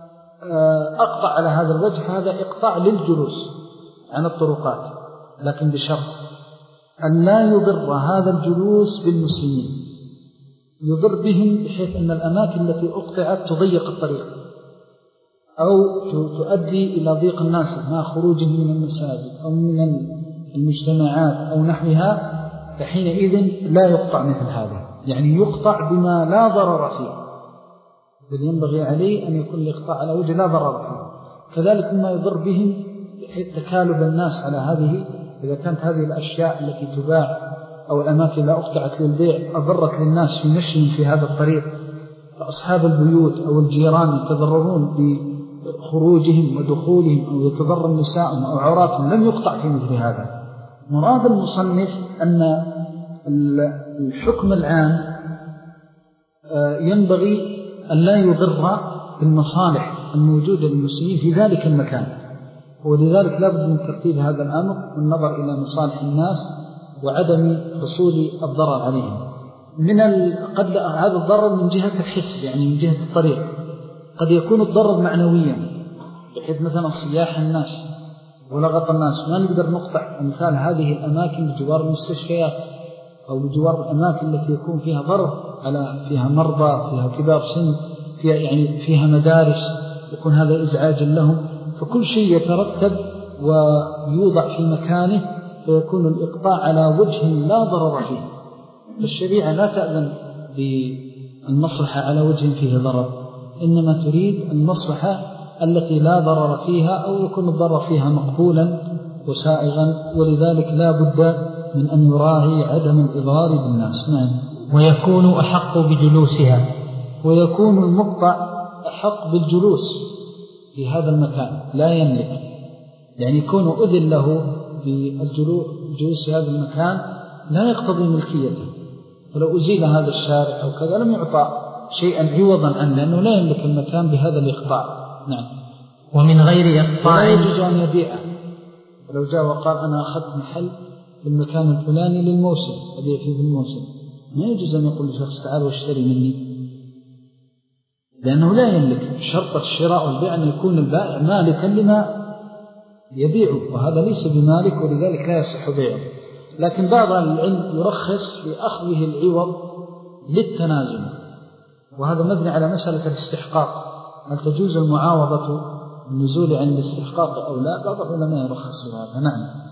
أقطع على هذا الوجه هذا إقطاع للجلوس عن الطرقات، لكن بشرط أن لا يضر هذا الجلوس بالمسلمين، يضر بهم بحيث أن الأماكن التي أقطعت تضيق الطريق أو تؤدي إلى ضيق الناس مع خروجهم من المساجد أو من المجتمعات أو نحوها، فحينئذ لا يقطع مثل هذا، يعني يقطع بما لا ضرر فيه، بل ينبغي عليه أن يكون الإقطاع على وجه لا ضرر فيه. كذلك ما يضر بهم بحيث تكالب الناس على هذه، إذا كانت هذه الأشياء التي تباع أو الأماكن لا أقطعت للبيع أضرت للناس في مشيهم في هذا الطريق، فأصحاب البيوت أو الجيران يتضررون بخروجهم ودخولهم أو يتضرر نسائهم أو عوراتهم، لم يقطع في مثل هذا. مراد المصنف أن الحكم العام ينبغي أن لا يضر بالمصالح الموجودة للمسلمين في ذلك المكان، ولذلك لا بد من ترتيب هذا الأمر والنظر إلى مصالح الناس وعدم حصول الضرر عليهم. من قد هذا الضرر من جهة الحس، يعني من جهة الطريق، قد يكون الضرر معنويا بحيث مثلا صياح الناس ولغط الناس، ما نقدر نقطع مثال هذه الأماكن بجوار المستشفيات أو بجوار الأماكن التي يكون فيها ضرر على فيها مرضى فيها كبار سن فيها يعني فيها مدارس، يكون هذا إزعاجا لهم، فكل شيء يترتب ويوضع في مكانه فيكون الإقطاع على وجه لا ضرر فيه. الشريعة لا تأذن بالمصلحة على وجه فيه ضرر، إنما تريد المصلحة التي لا ضرر فيها أو يكون الضرر فيها مقبولا وسائغا، ولذلك لا بد من أن يراعي عدم الإضرار بالناس. نعم. ويكون أحق بجلوسها، ويكون المقطع أحق بالجلوس في هذا المكان، لا يملك، يعني يكون أذن له بالجلوس في هذا المكان لا يقتضي ملكيته، فلو أزيل هذا الشارع أو كذا لم يعطى شيئا عوضا عنه لأنه لا يملك المكان بهذا الإقطاع. نعم. ومن غير إقطاع لا يجوز أن يبيعه، ولو جاء وقال أنا أخذت محل في المكان الفلاني للموسم أبيع فيه في الموسم، ما يجوز أن يقول لشخص تعال واشتري مني، لأنه لا يملك. شرط الشراء والبيع أن يكون البائع مالكا لما يبيعه، وهذا ليس بمالك ولذلك لا يصح بيعه. لكن بعض العلم يرخص في أخذه العوض للتنازل، وهذا مبني على مسألة الاستحقاق، هل تجوز المعاوضة النزول عن الاستحقاق أو لا؟ بعض العلماء يرخص هذا. نعم.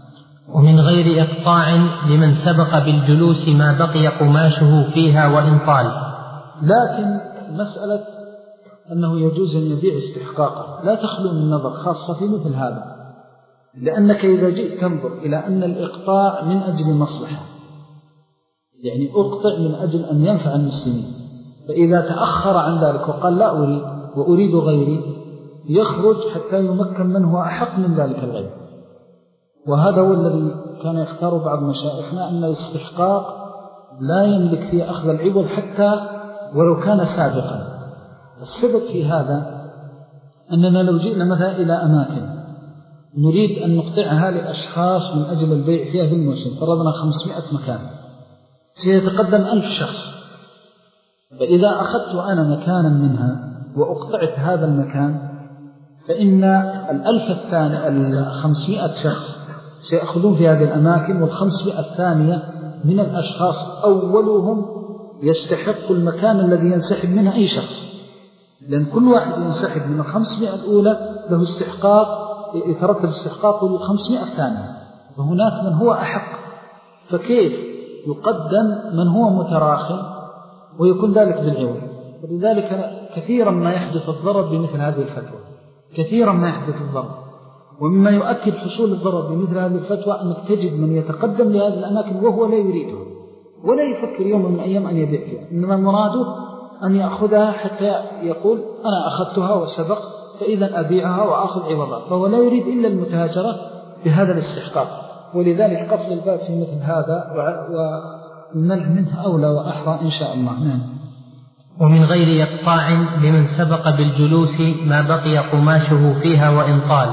ومن غير إقطاع لمن سبق بالجلوس ما بقي قماشه فيها وإن طال. لكن مسألة أنه يجوز أن يبيع استحقاقه لا تخلو من نظر، خاصة في مثل هذا، لأنك إذا جئت تنظر إلى أن الإقطاع من أجل مصلحة، يعني أقطع من أجل أن ينفع المسلمين، فإذا تأخر عن ذلك وقال لا أريد وأريد غيري يخرج حتى يمكن من هو أحق من ذلك الغير. وهذا هو الذي كان يختار بعض مشايخنا، أن الاستحقاق لا يملك فيه أخذ العوض حتى ولو كان سابقا. السبب في هذا أننا لو جئنا مثلا إلى أماكن نريد أن نقطعها لأشخاص من أجل البيع فيها في الموسم، فرضنا خمسمائة مكان، سيتقدم ألف شخص، فإذا أخذت أنا مكانا منها وأقطعت هذا المكان، فإن الألف الثاني الخمسمائة شخص سيأخذون في هذه الأماكن، والخمسمائة الثانية من الأشخاص أولهم يستحق المكان الذي ينسحب منه أي شخص، لأن كل واحد ينسحب من الخمسمائة الأولى له استحقاق، يترتب استحقاقه للخمسمائة الثانية، وهناك من هو أحق. فكيف يقدم من هو متراخٍ ويكون ذلك بالعوض؟ ولذلك كثيرا ما يحدث الضرر بمثل هذه الفتوى، كثيرا ما يحدث الضرر. ومما يؤكد حصول الضرر بمثل هذه الفتوى أنك تجد من يتقدم لهذه الأماكن وهو لا يريده ولا يفكر يوم من أيام أن يبيع فيها، إنما مراده أن يأخذها حتى يقول أنا أخذتها وسبق فإذا أبيعها وأخذ عوضها، فهو لا يريد إلا المتهاجرة بهذا الاستحقاق. ولذلك قفل الباب في مثل هذا والمنع منه أولى وأحرى إن شاء الله. نعم. ومن غير إقطاع لمن سبق بالجلوس ما بقي قماشه فيها وإن طال.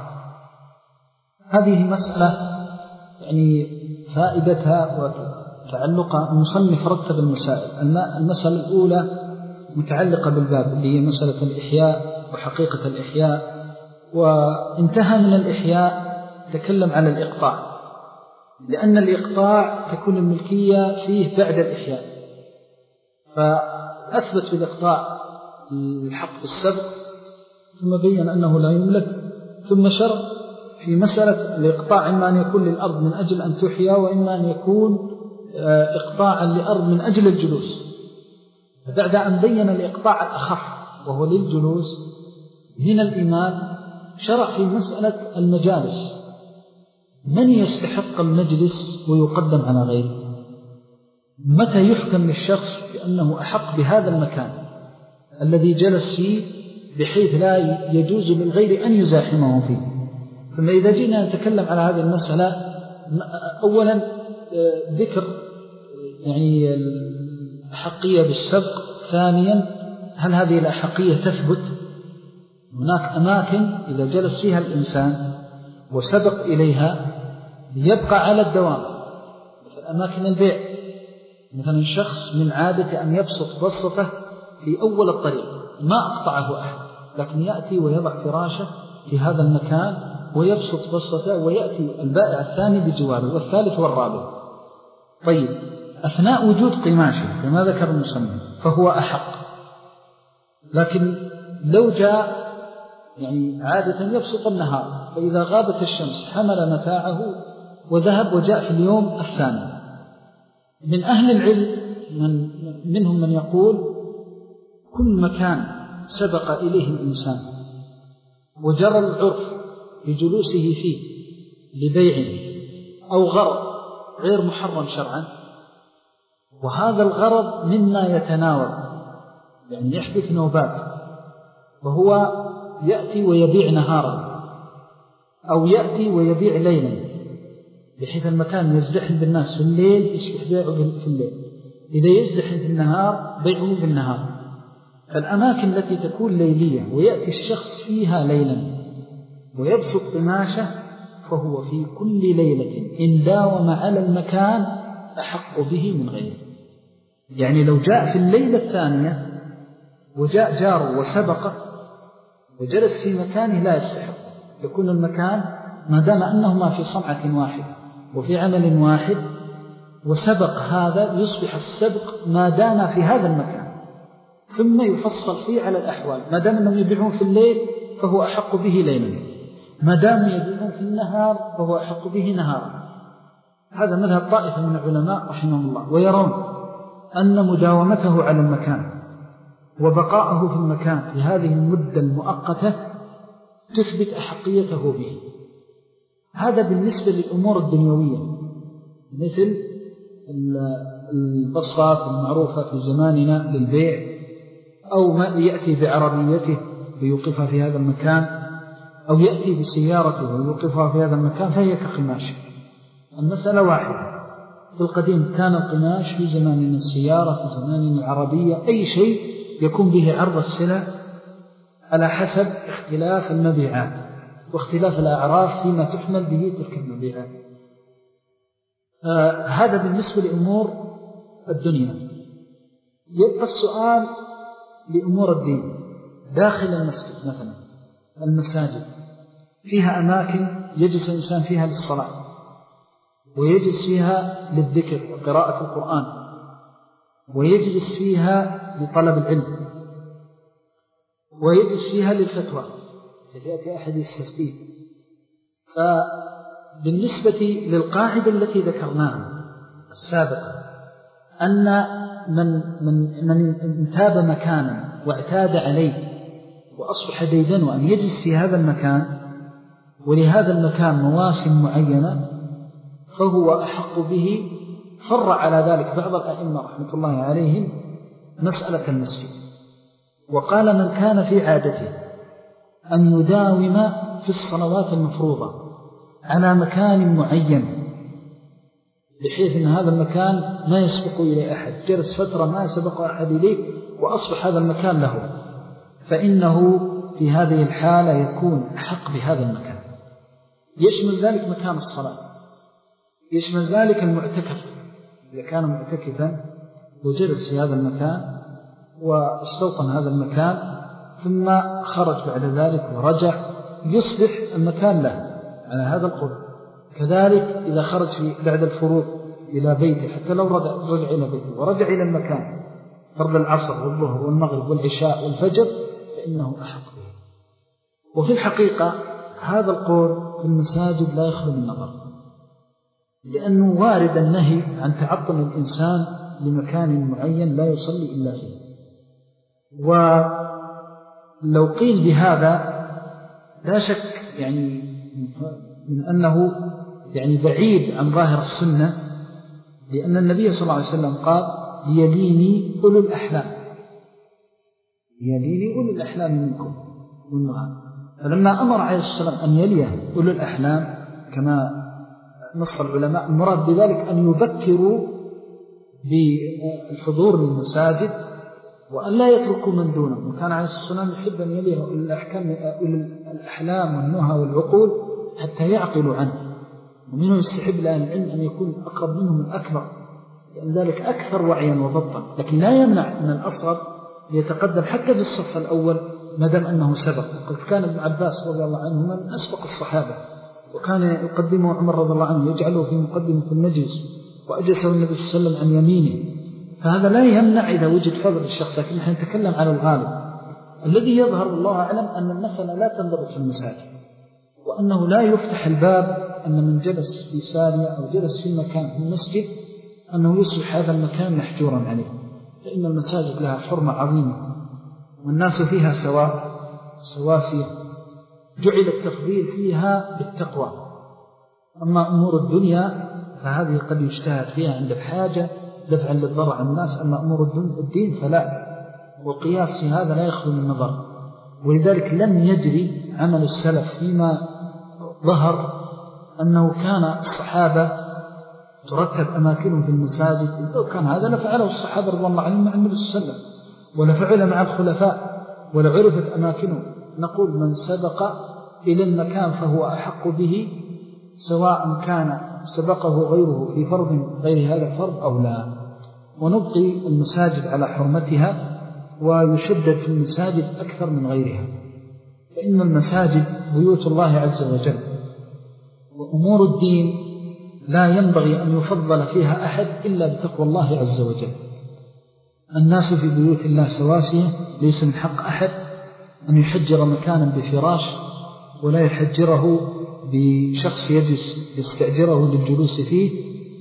هذه مسألة يعني فائدتها وتعلقها المصنف رتب المسائل. المسألة الأولى متعلقة بالباب اللي هي مسألة الإحياء وحقيقة الإحياء، وانتهى من الإحياء تكلم على الإقطاع، لأن الإقطاع تكون الملكية فيه بعد الإحياء، فأثبت في الإقطاع الحق في السبق ثم بين أنه لا يملك، ثم شرع في مسألة الإقطاع إما أن يكون للأرض من أجل أن تحيا وإما أن يكون إقطاعا لأرض من أجل الجلوس. فبعد أن بين الإقطاع الأخف وهو للجلوس هنا الإمام شرع في مسألة المجالس، من يستحق المجلس ويقدم على غيره، متى يحكم للشخص بأنه أحق بهذا المكان الذي جلس فيه بحيث لا يجوز للغير أن يزاحمه فيه. ثم إذا جينا نتكلم على هذه المسألة، أولا ذكر يعني الأحقية بالسبق، ثانيا هل هذه الأحقية تثبت؟ هناك أماكن إذا جلس فيها الإنسان وسبق إليها يبقى على الدوام، مثل أماكن البيع، مثلا الشخص من عادة أن يبسط بسطه في أول الطريق ما أقطعه أحد، لكن يأتي ويضع فراشه في هذا المكان ويبسط بسطه، ويأتي البائع الثاني بجواره والثالث والرابع. طيب أثناء وجود قماشه كما ذكر المصنف فهو أحق، لكن لو جاء يعني عادة يبسط النهار، فإذا غابت الشمس حمل متاعه وذهب وجاء في اليوم الثاني. من أهل العلم من منهم من يقول كل مكان سبق إليه الإنسان وجرى العرف بجلوسه فيه لبيع أو غرض غير محرم شرعا، وهذا الغرض مما يتناوب يعني يحدث نوبات، وهو يأتي ويبيع نهارا أو يأتي ويبيع ليلا، بحيث المكان يزدحم بالناس في الليل يصبح بيعه في الليل، إذا يزدحم في النهار بيعه في النهار. فالأماكن التي تكون ليلية ويأتي الشخص فيها ليلا ويبسط قماشه فهو في كل ليلة إن داوم على المكان أحق به من غيره. يعني لو جاء في الليلة الثانية وجاء جاره وسبقه وجلس في مكانه لا يستحق، يكون المكان ما دام أنهما في صنعة واحدة وفي عمل واحد وسبق هذا يصبح السبق ما دام في هذا المكان، ثم يفصل فيه على الأحوال. ما دام أنهم يبيعون في الليل فهو أحق به ليلا، ما دام يبيعون في النهار فهو أحق به نهارا. هذا مذهب طائفة من العلماء رحمهم الله، ويرون أن مداومته على المكان وبقاءه في المكان في هذه المدة المؤقتة تثبت أحقيته به. هذا بالنسبة للأمور الدنيوية، مثل البصات المعروفة في زماننا للبيع، أو ما يأتي بعربيته ليوقفها في هذا المكان، أو يأتي بسيارته ويوقفها في هذا المكان، فهي كقماش. المسألة واحدة. في القديم كان القماش، في زماننا السيارة، في زماننا العربية، أي شيء يكون به عرض السلع على حسب اختلاف المبيعات واختلاف الأعراف فيما تحمل به تلك المبيعات. آه هذا بالنسبة لأمور الدنيا. يبقى السؤال لأمور الدين. داخل المسجد مثلا، المساجد فيها أماكن يجلس الإنسان فيها للصلاة، ويجلس فيها للذكر وقراءة القرآن، ويجلس فيها لطلب العلم، ويجلس فيها للفتوى إذا يأتي أحد يستفتيه. فبالنسبة للقاعدة التي ذكرناها السابقة، أن من, من, من انتاب مكانا واعتاد عليه وأصبح ديدن أن يجلس في هذا المكان، ولهذا المكان مواسم معينة، فهو أحق به. فر على ذلك بعض الأئمة رحمة الله عليهم مسألة المسجد، وقال من كان في عادته أن يداوم في الصلوات المفروضة على مكان معين، بحيث أن هذا المكان ما يسبق إليه أحد، جلس فترة ما سبق أحد إليه وأصبح هذا المكان له، فإنه في هذه الحالة يكون أحق بهذا المكان. يشمل ذلك مكان الصلاة، يشمل ذلك المعتكف إذا كان معتكفا وجلس في هذا المكان واستوطن هذا المكان ثم خرج بعد ذلك ورجع، يصبح المكان له على هذا القول. كذلك إذا خرج في بعد الفروض إلى بيته، حتى لو رجع إلى بيته ورجع إلى المكان فرض العصر والظهر والمغرب والعشاء والفجر، فإنه أحق به. وفي الحقيقة هذا القول في المساجد لا يخلو من نظر، لأنه وارد النهي عن تعطل الإنسان لمكان معين لا يصلي إلا فيه. ولو قيل بهذا لا شك يعني من أنه يعني بعيد عن ظاهر السنة، لأن النبي صلى الله عليه وسلم قال ليليني أولو الأحلام، ليليني أولو الأحلام منكم والنهى. فلما أمر عليه السلام أن يليه أولو الأحلام كما نص العلماء، المراد بذلك أن يبكروا بالحضور للمساجد وأن لا يتركوا من دونهم. وكان عليه السلام يحب أن يليه أولو الأحلام والنهى والعقول حتى يعقلوا عنه، ومنه يستحب لأهل العلم أن يكون أقرب منهم الأكبر، لأن ذلك أكثر وعيا وضبطا. لكن لا يمنع أن الأصغر يتقدم حتى في الصف الأول ما دام أنه سبق. وقد كان ابن عباس رضي الله عنه من أسبق الصحابة، وكان يقدمه عمر رضي الله عنه يجعله في مقدمة المجلس، وأجلسه النبي صلى الله عليه وسلم عن يمينه. فهذا لا يمنع إذا وجد فضل الشخص، لكن نحن نتكلم على الغالب. الذي يظهر الله أعلم أن المسألة لا تنضبط في المساجد، وأنه لا يفتح الباب أن من جلس في سارية أو جلس في مكان في المسجد أنه يصبح هذا المكان محجورا عليه، فإن المساجد لها حرمة عظيمة والناس فيها سواء سواسية، جعل التفضيل فيها بالتقوى. أما أمور الدنيا فهذه قد يجتهد فيها عند الحاجة دفعا للضرر عن الناس، أما أمور الدين فلا. والقياس في هذا لا يخلو من نظر، ولذلك لم يجري عمل السلف فيما ظهر أنه كان الصحابة ترتب أماكنهم في المساجد. لو كان هذا لفعله الصحابة رضي الله عنهم مع النبي صلى الله عليه وسلم، ولفعل مع الخلفاء، ولعرفت أماكنه. نقول من سبق إلى المكان فهو أحق به، سواء كان سبقه غيره في فرض غير هذا الفرض أو لا. ونبقي المساجد على حرمتها، ويشدد في المساجد أكثر من غيرها، فإن المساجد بيوت الله عز وجل، وأمور الدين لا ينبغي أن يفضل فيها أحد إلا بتقوى الله عز وجل. الناس في بيوت الله سواسية، ليس من حق أحد أن يحجر مكانا بفراش، ولا يحجره بشخص يجلس يستأجره للجلوس فيه،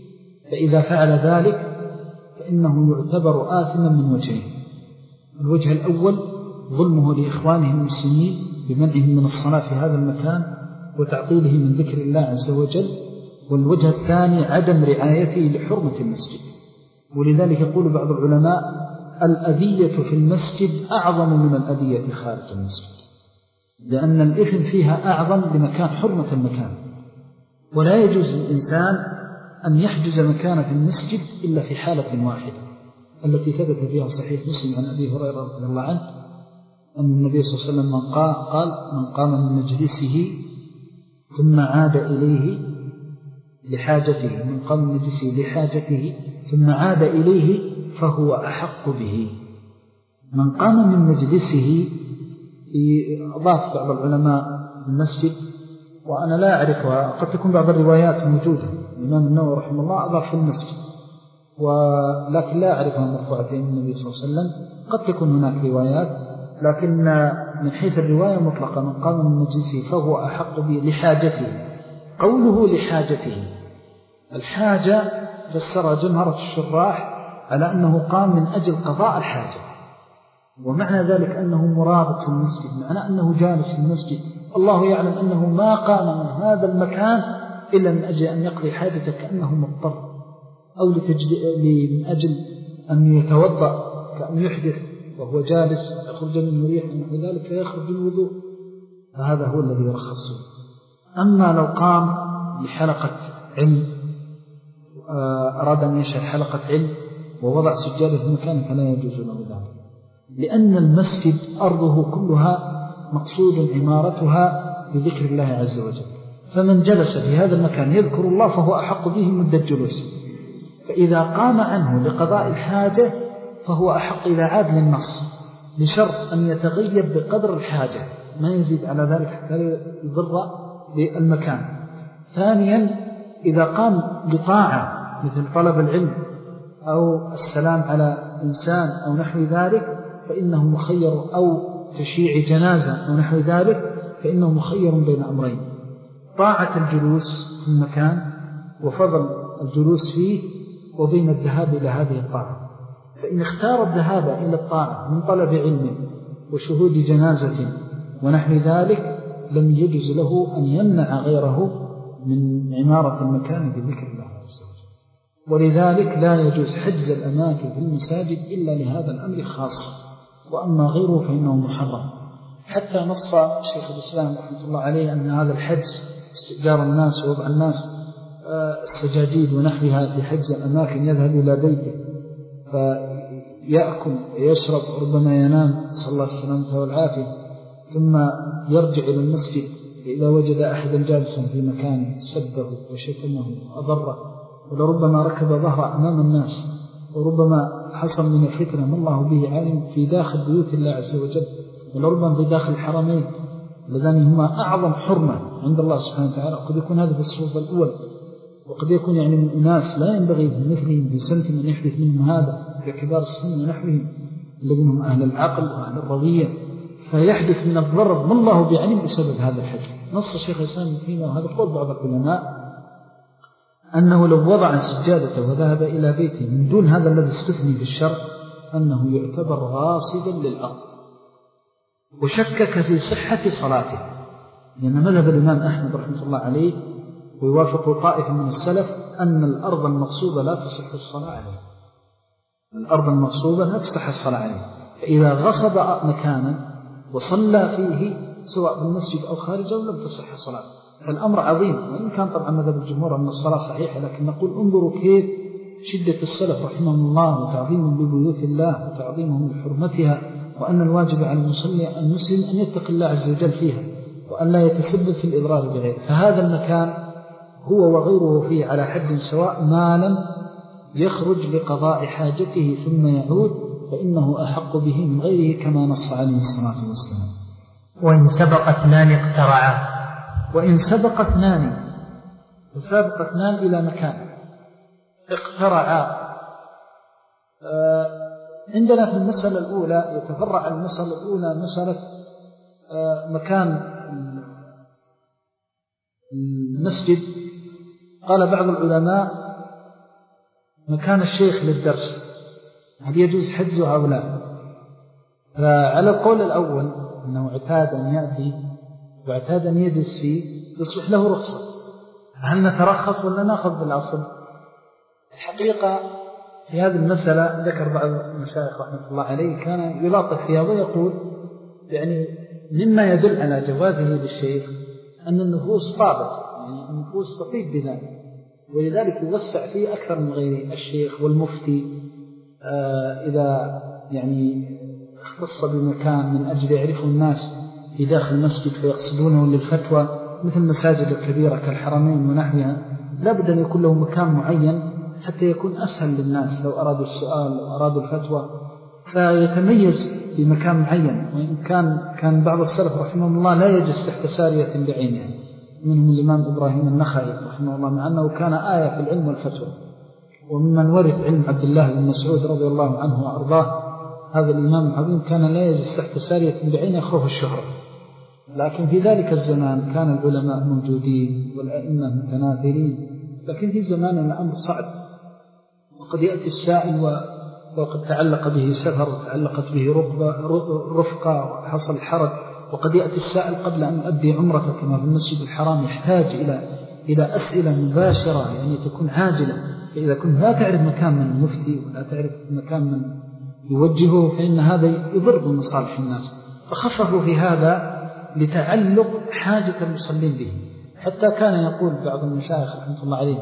فإذا فعل ذلك فإنه يعتبر آثما من وجهين. الوجه الأول ظلمه لإخوانه المسلمين بمنعهم من الصلاة في هذا المكان وتعطيله من ذكر الله عز وجل، والوجه الثاني عدم رعايته لحرمة المسجد. ولذلك يقول بعض العلماء الأذية في المسجد أعظم من الأذية خارج المسجد، لأن الإثم فيها أعظم لمكان حرمة المكان. ولا يجوز للإنسان أن يحجز مكانه في المسجد إلا في حالة واحدة التي ثبت فيها صحيح مسلم عن أبي هريرة رضي الله عنه أن النبي صلى الله عليه وسلم من قال من قام من مجلسه ثم عاد إليه لحاجته من قام من مجلسه لحاجته ثم عاد إليه فهو أحق به. من قام من مجلسه أضاف بعض العلماء المسجد، وأنا لا أعرفها، قد تكون بعض الروايات موجودة. الإمام النووي رحمه الله أضاف في المسجد، ولكن لا أعرفها مرفوعتين من النبي صلى الله عليه وسلم. قد تكون هناك روايات، لكن من حيث الرواية مطلقة من قام من مجلسه فهو أحق به لحاجته. قوله لحاجته، الحاجة فسر جمهرة الشراح على أنه قام من أجل قضاء الحاجة، ومعنى ذلك أنه مرابط في المسجد، معنى أنه جالس في المسجد. الله يعلم أنه ما قام من هذا المكان إلا من أجل أن يقضي حاجته كأنه مضطر، أو من أجل أن يتوضأ كأن يحدث وهو جالس يخرج منه ريح ونحو ذلك فيخرج الوضوء، فهذا هو الذي يرخصه. أما لو قام لحلقة علم، أراد أن يشهد حلقة علم ووضع سجادة في مكانه فلا يجوز له ذلك، لأن المسجد أرضه كلها مقصود عمارتها بذكر الله عز وجل. فمن جلس في هذا المكان يذكر الله فهو أحق به مدة جلوسه، فإذا قام عنه لقضاء الحاجة فهو أحق إذا عاد للنص، بشرط أن يتغيب بقدر الحاجة ما يزيد على ذلك حتى يضر بالمكان. ثانيا إذا قام بطاعة مثل طلب العلم أو السلام على إنسان أو نحو ذلك فإنه مخير، أو تشييع جنازة أو نحو ذلك فإنه مخير بين أمرين: طاعة الجلوس في المكان وفضل الجلوس فيه، وبين الذهاب إلى هذه الطاعة. فإن اختار الذهاب إلى الطاعة من طلب علم وشهود جنازة ونحو ذلك لم يجوز له أن يمنع غيره من عمارة المكان بذكر الله عز وجل. ولذلك لا يجوز حجز الأماكن في المساجد إلا لهذا الأمر خاصة، وأما غيره فإنه محرم. حتى نص شيخ الإسلام رحمه الله عليه أن هذا الحجز استئجار الناس ووضع الناس السجاجيد ونحوها في حجز الأماكن، يذهب إلى بيته فيأكل ويشرب وربما ينام صلى الله السلامة والعافية، ثم يرجع إلى المسجد فإذا وجد أحدا جالسا في مكانه سبه وشتمه وأضره، ولربما ركب ظهر أمام الناس، وربما حصل من الفتنة ما الله به عالم في داخل بيوت الله عز وجل، ولربما في داخل الحرمين اللذان هما أعظم حرمة عند الله سبحانه وتعالى. قد يكون هذا في الصوف الأول، وقد يكون يعني من أناس لا ينبغي مثلهم بسنة من يحدث منهم هذا ككبار السن ونحوهم الذين هم أهل العقل وأهل الرضية، فيحدث من الضرر ما الله بعلم بسبب هذا الحدث. نص الشيخ الإسلام فينا، وهذا قول بعض العلماء، أنه لو وضع سجادته وذهب إلى بيته من دون هذا الذي استثني في الشرع أنه يعتبر غاصبا للأرض، وشكك في صحة صلاته، لأن مذهب الإمام أحمد رحمه الله عليه ويوافق طائفة من السلف أن الأرض المغصوبة لا تصح الصلاة عليه، الأرض المغصوبة لا تصح الصلاة عليه. فإذا غصب مكانا وصلى فيه سواء بالمسجد أو خارجه لم تصح صلاة. فالأمر عظيم، وإن كان طبعا مذهب الجمهور أن الصلاة صحيحة، لكن نقول انظروا كيف شدة السلف رحمهم الله وتعظيمهم لبيوت الله وتعظيمهم لحرمتها، وأن الواجب على المصلي المسلم أن يتقي الله عز وجل فيها وأن لا يتسبب في الإضرار بغيره. فهذا المكان هو وغيره فيه على حد سواء ما لم يخرج لقضاء حاجته ثم يعود، فإنه أحق به من غيره كما نص عليه الصلاة والسلام. وإن سبق اثنان اقترعا، وإن سبق اثنان وسابق اثنان إلى مكان اقترعا. عندنا في المسألة الأولى يتفرع المسألة الأولى مسألة مكان المسجد. قال بعض العلماء مكان الشيخ للدرس، هل يجوز حجزه أو لا؟ فعلى القول الأول أنه اعتاد أن يأتي واعتاد أن يجلس فيه يصبح له رخصة. هل نترخص ولا نأخذ بالأصل؟ الحقيقة في هذه المسألة ذكر بعض المشايخ رحمة الله عليه كان يلاطف فيها ويقول يعني مما يدل على جوازه للشيخ أن النفوس طابت، يعني النفوس تطيب بذلك، ولذلك يوسع فيه أكثر من غيره. الشيخ والمفتي آه إذا يعني اختص بمكان من أجل يعرفه الناس في داخل المسجد فيقصدونه للفتوى مثل المساجد الكبيرة كالحرمين ونحوها، لابد أن يكون له مكان معين حتى يكون أسهل للناس لو أرادوا السؤال أو أرادوا الفتوى، فيتميز بمكان معين. وإن كان كان بعض السلف رحمه الله لا يجلس تحت سارية بعينها، منهم الإمام إبراهيم النخعي رحمه الله، مع أنه كان آية في العلم والفتوى. وممن ورث علم عبد الله بن مسعود رضي الله عنه وأرضاه هذا الإمام العظيم كان لا يجلس تحت سارية بعينها خوف الشهرة. لكن في ذلك الزمان كان العلماء موجودين والأئمة متناثرين، لكن في زماننا الأمر صعب، وقد يأتي السائل وقد تعلق به سفر وتعلقت به رفقة وحصل حرج، وقد يأتي السائل قبل أن يؤدي عمرته كما في المسجد الحرام يحتاج إلى إلى أسئلة مباشرة يعني تكون عاجلة. فإذا كنت لا تعرف مكان من المفتي ولا تعرف مكان من يوجهه فإن هذا يضر بمصالح الناس، فخففوا في هذا لتعلق حاجة المصلين به. حتى كان يقول بعض المشايخ رحمة الله عليه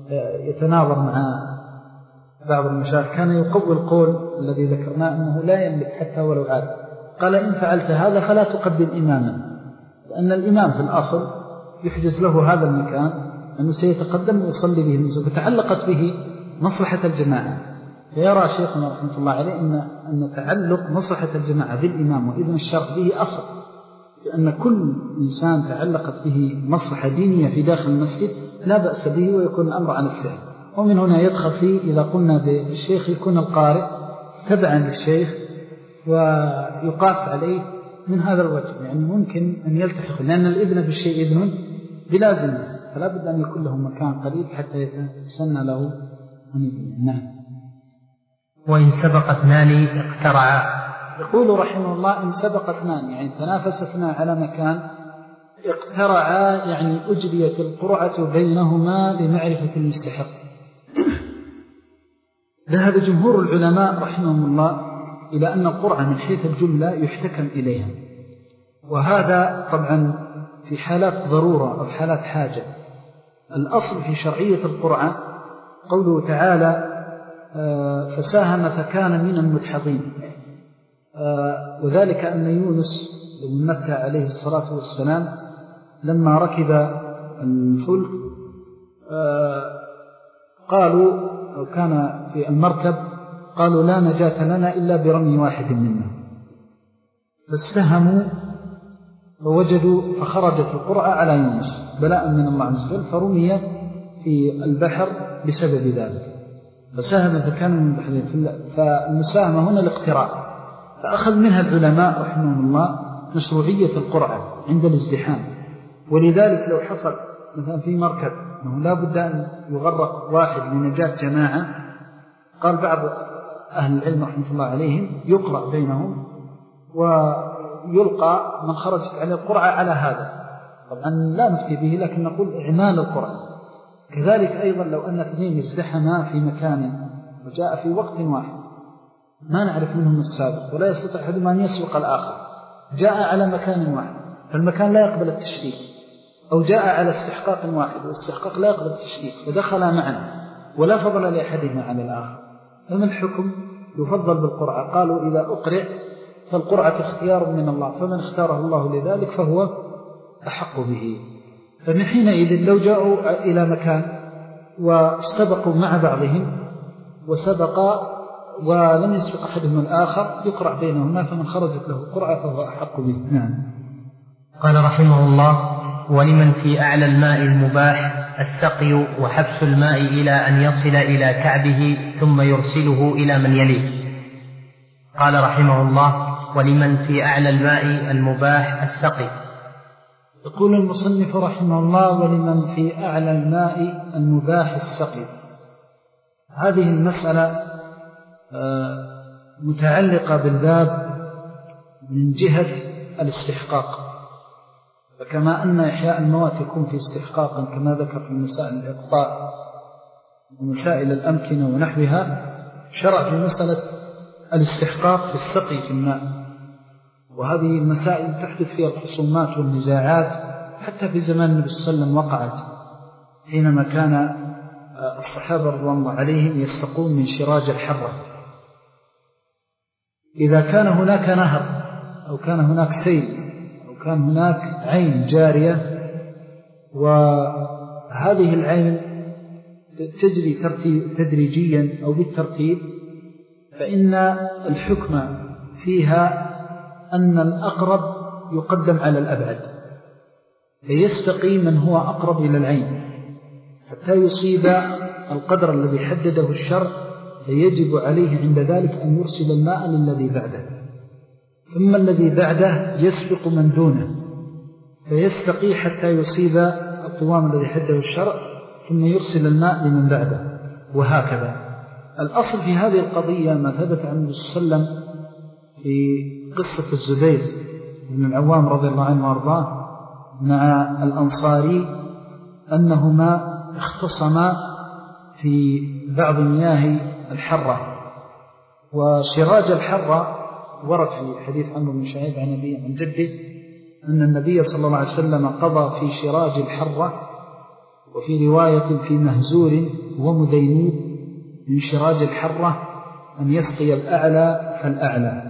يتناظر مع بعض المشايخ كان يقوي القول الذي ذكرناه أنه لا يملك حتى ولو عاد، قال إن فعلت هذا فلا تقدم إماما، لأن الإمام في الأصل يحجز له هذا المكان أنه سيتقدم ويصلي به المسجد، فتعلقت به مصلحة الجماعة. فيرى شيخنا رحمة الله عليه أن, أن تعلق مصلحة الجماعة بالإمام وإذن الشرع به أصل، لأن كل إنسان تعلقت به مصلحة دينية في داخل المسجد لا بأس به ويكون الأمر على السهل. ومن هنا يدخل فيه إذا قلنا بالشيخ يكون القارئ تبعا للشيخ ويقاس عليه من هذا الوجه، يعني ممكن أن يلتحق، لأن الإذن بالشيء إذن بلازم، فلا بد أن يكون له مكان قريب حتى يتسنى له أن يبني. نعم. وإن سبق اثنان اقترعا، يقول رحمه الله إن سبق اثنان يعني تنافس اثنان على مكان اقترعا يعني أجريت القرعة بينهما لمعرفة المستحق. ذهب جمهور العلماء رحمهم الله إلى أن القرعة من حيث الجملة يحتكم إليها، وهذا طبعا في حالات ضرورة أو حالات حاجة. الأصل في شرعية القرعة قوله تعالى فساهم فكان من المدحضين، وذلك أن يونس بن متى عليه الصلاة والسلام لما ركب الفلك قالوا أو كان في المركب قالوا لا نجاة لنا إلا برمي واحد منا، فاستهموا فوجدوا فخرجت القرعة على يونس بلاء من الله عز وجل، فرمي في البحر بسبب ذلك، فساهم فكان من البحرين. فالمساهمة هنا الاقتراع، فأخذ منها العلماء رحمهم الله مشروعية القرعة عند الازدحام. ولذلك لو حصل مثلا في مركب أنه لا بد أن يغرق واحد لنجاة جماعة، قال بعض أهل العلم رحمه الله عليهم يقرأ بينهم ويلقى من خرجت عليه القرعة على هذا. طبعا لا نفتي به لكن نقول إعمال القرعة. كذلك أيضا لو أن اثنين ازدحما في مكان وجاء في وقت واحد ما نعرف منهم السابق ولا يستطيع أحدهما أن يسبق الآخر، جاء على مكان واحد فالمكان لا يقبل التشريك، أو جاء على استحقاق واحد والاستحقاق لا يقبل التشريك فدخل معا ولا فضل لأحدهما على الآخر، فما الحكم؟ يفضل بالقرعة. قالوا إذا أقرع فالقرعة اختيار من الله، فمن اختاره الله لذلك فهو أحق به. فمن حينئذ لو جاءوا إلى مكان واستبقوا مع بعضهم وسبقا ولم يسبق أحدهم الآخر يقرع بينهما، فمن خرجت له القرعة فهو أحق به. نعم. قال رحمه الله ولمن في أعلى الماء المباح السقي وحبس الماء إلى أن يصل إلى كعبه ثم يرسله إلى من يليه. قال رحمه الله ولمن في أعلى الماء المباح السقي. يقول المصنف رحمه الله ولمن في أعلى الماء المباح السقي. هذه المسألة متعلقة بالباب من جهة الاستحقاق، فكما أن إحياء الموات يكون في استحقاقا كما ذكر في مسائل الإقطاع ومسائل الأمكنة ونحوها، شرع في مسألة الاستحقاق في السقي في الماء. وهذه المسائل تحدث فيها الخصومات والنزاعات، حتى في زمان النبي صلى الله عليه وسلم وقعت حينما كان الصحابة رضوان الله عليهم يستقون من شراج الحرة. إذا كان هناك نهر أو كان هناك سيل أو كان هناك عين جارية وهذه العين تجري تدريجيا أو بالترتيب، فإن الحكم فيها أن الأقرب يقدم على الأبعد، فيستقي من هو أقرب إلى العين حتى يصيب القدر الذي حدده الشرع، فيجب عليه عند ذلك أن يرسل الماء للذي بعده، ثم الذي بعده يسبق من دونه فيستقي حتى يصيب القوام الذي حدده الشرع، ثم يرسل الماء لمن بعده، وهكذا. الأصل في هذه القضية ما ثبت عن النبي صلى الله عليه وسلم في قصة الزبير بن العوام رضي الله عنه وارضاه مع الأنصاري، أنهما اختصما في بعض مياه الحرة. وشراج الحرة ورد في حديث عمرو بن شعيب عن أبيه عن جده أن النبي صلى الله عليه وسلم قضى في شراج الحرة، وفي رواية في مهزور ومدينود من شراج الحرة أن يسقي الأعلى فالأعلى.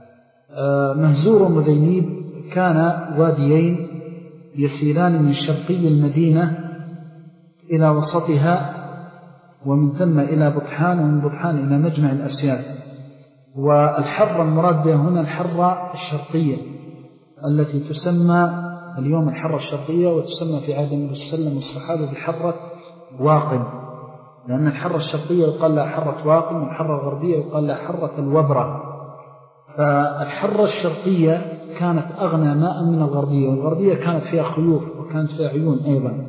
مهزور ومدينود كان واديين يسيلان من شرقي المدينة إلى وسطها، ومن ثم إلى بطحان، ومن بطحان إلى مجمع الأسياد. والحرة المراد بها هنا الحرة الشرقية التي تسمى اليوم الحرة الشرقية، وتسمى في عهد النبي صلى الله عليه وسلم والصحابة بحرة واقم، لأن الحرة الشرقية يقال لها حرة واقم، والحرة الغربية يقال لها حرة الوبرة. فالحرة الشرقية كانت أغنى ماء من الغربية، والغربية كانت فيها خيوط وكانت فيها عيون أيضا.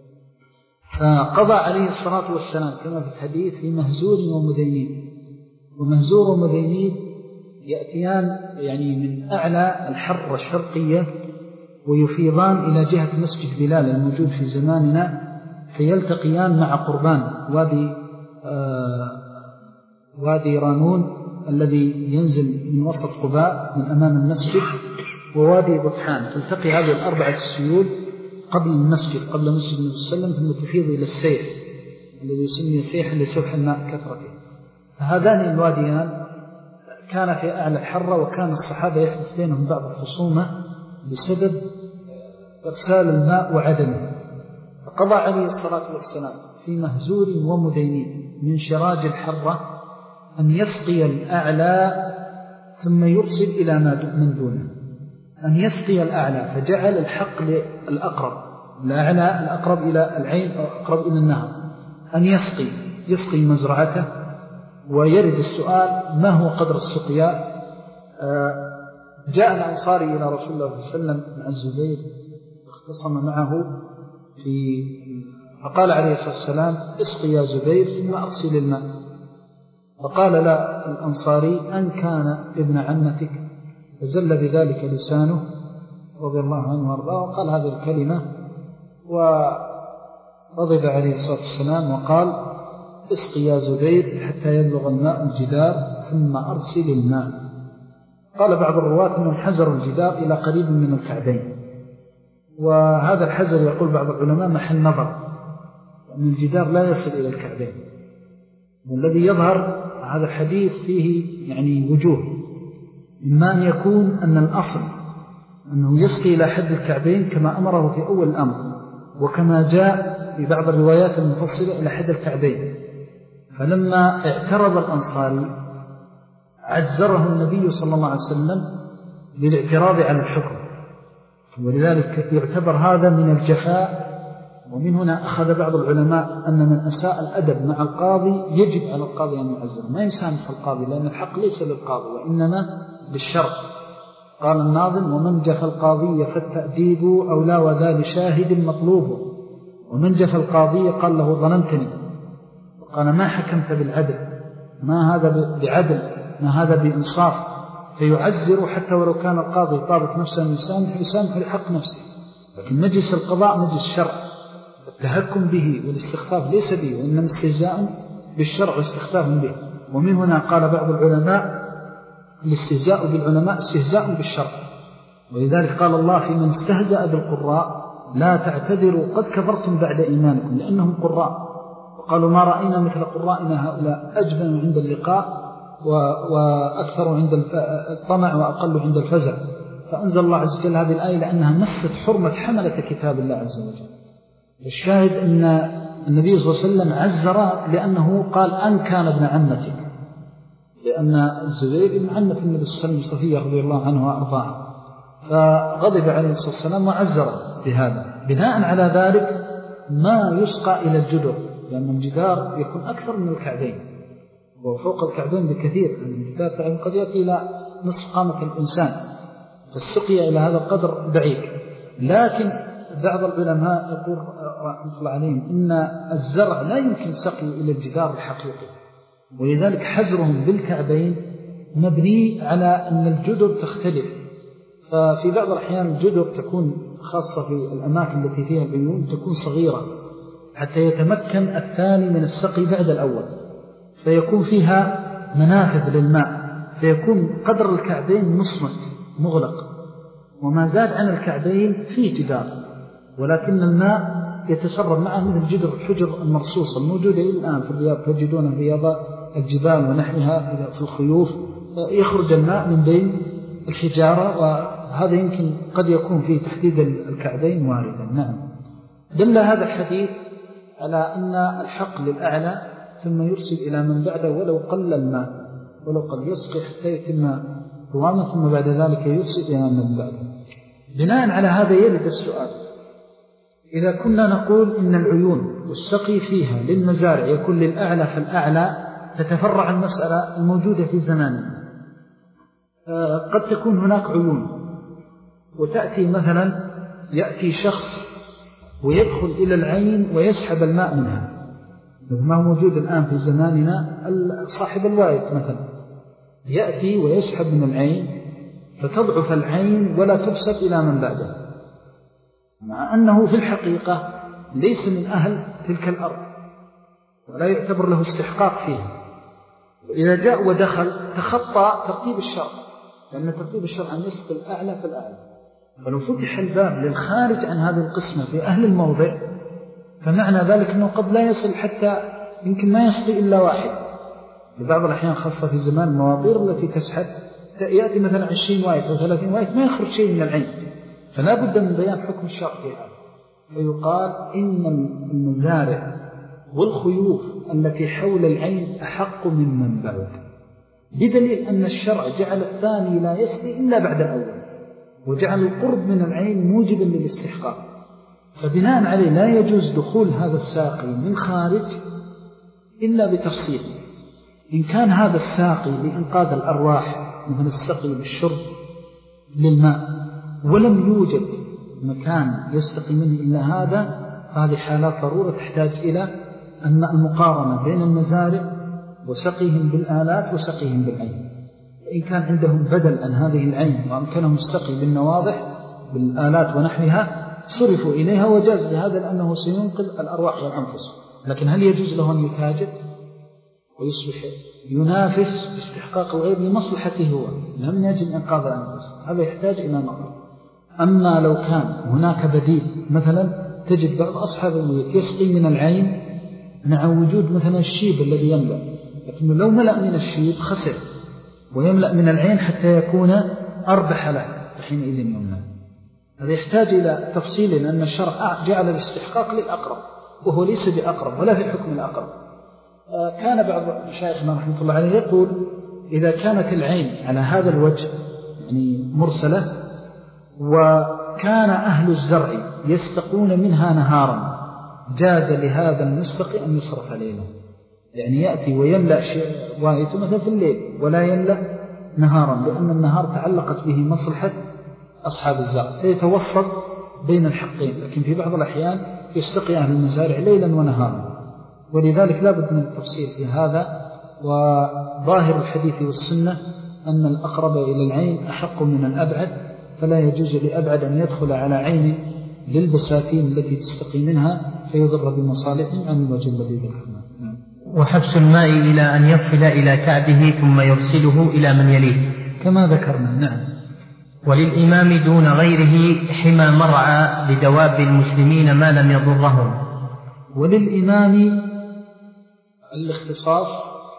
فقضى عليه الصلاة والسلام كما في الحديث في مهزور ومدينين. ومهزور ومدينين يأتيان يعني من أعلى الحرة الشرقية ويفيضان إلى جهة مسجد بلال الموجود في زماننا، فيلتقيان مع قربان وادي, آه وادي رانون الذي ينزل من وسط قباء من أمام المسجد، ووادي بطحان. تلتقي هذه الأربعة السيول قبل المسجد قبل مسجد النبي صلى الله عليه وسلم، ثم تفيض إلى السيح الذي يسمى سيحا لسفح الماء كثرته. فهذان الواديان كان في أعلى الحرة، وكان الصحابة يحدث بينهم بعض الخصومة بسبب إرسال الماء وعدمه. فقضى عليه الصلاة والسلام في مهزور ومدينين من شراج الحرة أن يسقي الأعلى ثم يرسل إلى من دونه، أن يسقي الأعلى، فجعل الحق للأقرب، الأعلى الأقرب إلى العين أو أقرب إلى النهر، أن يسقي يسقي مزرعته. ويرد السؤال ما هو قدر السقياء؟ جاء الأنصاري إلى رسول الله صلى الله عليه وسلم مع الزبير، اختصم معه في فقال عليه الصلاة والسلام اسقي يا زبير ثم أرسل الماء. فقال لا الأنصاري أن كان ابن عمتك، فزل بذلك لسانه رضي الله عنه وارضاه، وقال هذه الكلمة، وغضب عليه الصلاة والسلام وقال اسقي يا زبير حتى يبلغ الماء الجدار ثم أرسل الماء. قال بعض الرواة أنهم حزروا الجدار إلى قريب من الكعبين، وهذا الحزر يقول بعض العلماء محل نظر، وأن الجدار لا يصل إلى الكعبين. والذي يظهر هذا الحديث فيه يعني وجوه، إما أن يكون أن الأصل أنه يسقي إلى حد الكعبين كما أمره في أول الأمر، وكما جاء في بعض الروايات المفصلة إلى حد الكعبين. فلما اعترض الأنصاري عزره النبي صلى الله عليه وسلم للاعتراض على الحكم، ولذلك يعتبر هذا من الجفاء. ومن هنا أخذ بعض العلماء أن من أساء الأدب مع القاضي يجب على القاضي أن يعزره، ما يسامح القاضي، لأن الحق ليس للقاضي وإنما بالشرط. قال الناظم ومن جف القاضي فالتأديب أولى وذا لشاهد مطلوب، ومن جف القاضي قال له ظلمتني. قال ما حكمت بالعدل، ما هذا بعدل، ما هذا بإنصاف، فيعزر حتى ولو كان القاضي طابق نفسه أن يسامح يسامح لحق نفسه. لكن مجلس القضاء مجلس الشرع، التهكم به والاستخفاف ليس به، وإنما استهزاء بالشرع واستخفاف به. ومن هنا قال بعض العلماء الاستهزاء بالعلماء استهزاء بالشرع، ولذلك قال الله في من استهزأ بالقراء لا تعتذروا قد كفرتم بعد إيمانكم، لأنهم قراء. وقالوا ما رأينا مثل قرائنا هؤلاء، أجبن عند اللقاء وأكثر عند الطمع وأقل عند الفزع. فأنزل الله عز وجل هذه الآية لأنها مست حرمة حملة كتاب الله عز وجل. الشاهد أن النبي صلى الله عليه وسلم عزر لأنه قال أن كان ابن عمتك، لأن الزبير ابن عمة النبي صلى الله عليه وسلم صفية رضي الله عنه وأرضاها، فغضب عليه الصلاة والسلام وعزر بهذا. بناء على ذلك ما يسقى إلى الجدر، لأن الجدار يكون أكثر من الكعبين وفوق الكعبين بكثير. الجدار فعلا قد يأتي إلى نصف قامة الإنسان، فالسقي إلى هذا القدر بعيد. لكن بعض العلماء يقول رحمة الله عليهم إن الزرع لا يمكن سقي إلى الجدار الحقيقي، ولذلك حزرهم بالكعبين مبني على أن الجدر تختلف. ففي بعض الأحيان الجدر تكون خاصة في الأماكن التي فيها العيون تكون صغيرة حتى يتمكن الثاني من السقي بعد الأول، فيكون فيها منافذ للماء، فيكون قدر الكعبين مصمت مغلق، وما زاد عن الكعبين فيه جدار، ولكن الماء يتسرب معه مثل جدر الحجر المرصوصة الموجودة الآن في الرياض، تجدون رياض الجبال ونحوها في الخيوف، يخرج الماء من بين الحجارة، وهذا يمكن قد يكون فيه تحديد الكعبين واردا. نعم. دل هذا الحديث على أن الحق للأعلى ثم يرسل إلى من بعده ولو قل الماء، ولو قد يسقي حتى يتم قوامه، ثم بعد ذلك يرسل إلى من بعده. بناء على هذا يرد السؤال: إذا كنا نقول إن العيون والسقي فيها للمزارع يكون للأعلى فالأعلى، تتفرع المسألة الموجودة في زماننا. قد تكون هناك عيون وتأتي مثلا يأتي شخص ويدخل إلى العين ويسحب الماء منها، ما هو موجود الآن في زماننا. صاحب الوايت مثلا يأتي ويسحب من العين فتضعف العين ولا تبسط إلى من بعده، مع أنه في الحقيقة ليس من أهل تلك الأرض ولا يعتبر له استحقاق فيها. وإذا جاء ودخل تخطى ترتيب الشرع، لأن ترتيب الشرع أن يسقي الأعلى فالأعلى. فلو فتح الباب للخارج عن هذه القسمة في أهل الموضع، فمعنى ذلك أنه قد لا يصل حتى يمكن ما يسقي إلا واحد. في بعض الأحيان خاصة في زمان المواطير التي تسحب يأتي مثلا عشرين وايت أو ثلاثين وايت ما يخرج شيء من العين، فلا بد من بيان حكم الشرع في هذا. ويقال إن المزارع والخيوف التي حول العين أحق من من بعد، بدليل أن الشرع جعل الثاني لا يسقي إلا بعد الأول، وجعل القرب من العين موجبا للاستحقاق. فبناء عليه لا يجوز دخول هذا الساقي من خارج إلا بتفصيل. إن كان هذا الساقي لإنقاذ الأرواح مثل السقي بالشرب للماء ولم يوجد مكان يستقي منه إلا هذا، فهذه حالات ضرورة تحتاج إلى أن المقارنة بين المزارع وسقيهم بالآلات وسقيهم بالعين. إن كان عندهم بدل عن هذه العين وأمكنهم السقي بالنواضح بالآلات ونحوها صرفوا إليها وجاز بهذا لأنه سينقذ الأرواح والأنفس. لكن هل يجوز له أن يتاجر ويصبح ينافس باستحقاق الغير لمصلحته هو لم يجب إنقاذ الأنفس؟ هذا يحتاج إلى نظر. أما لو كان هناك بديل، مثلا تجد بعض أصحاب البيوت يسقي من العين مع وجود مثلا الشيب الذي يملأ، لكنه لو ملأ من الشيب خسر، ويملأ من العين حتى يكون أربح له حينئذ يمنع. هذا يحتاج إلى تفصيل، لأن الشرع جعل الاستحقاق للأقرب وهو ليس بأقرب ولا في حكم الأقرب. كان بعض مشايخنا رحمة الله عليه يقول: إذا كانت العين على هذا الوجه يعني مرسلة وكان أهل الزرع يستقون منها نهارا، جاز لهذا المستقي أن يصرف ليلا، يعني يأتي ويملأ وايته مثلا في الليل ولا يملأ نهارا، لأن النهار تعلقت به مصلحة أصحاب الزرع فيتوسط بين الحقين. لكن في بعض الأحيان يستقي أهل المزارع ليلا ونهارا، ولذلك لا بد من التفصيل في هذا. وظاهر الحديث والسنة أن الأقرب إلى العين أحق من الأبعد، فلا يجوز لأبعد أن يدخل على عين للبساتين التي تستقي منها فيضر بمصالحهم عن الوجه الذي ذكرناه. وحبس الماء إلى أن يصل إلى كعبه ثم يرسله إلى من يليه كما ذكرنا. نعم. وللإمام دون غيره حمى مرعى لدواب المسلمين ما لم يضرهم. وللإمام الاختصاص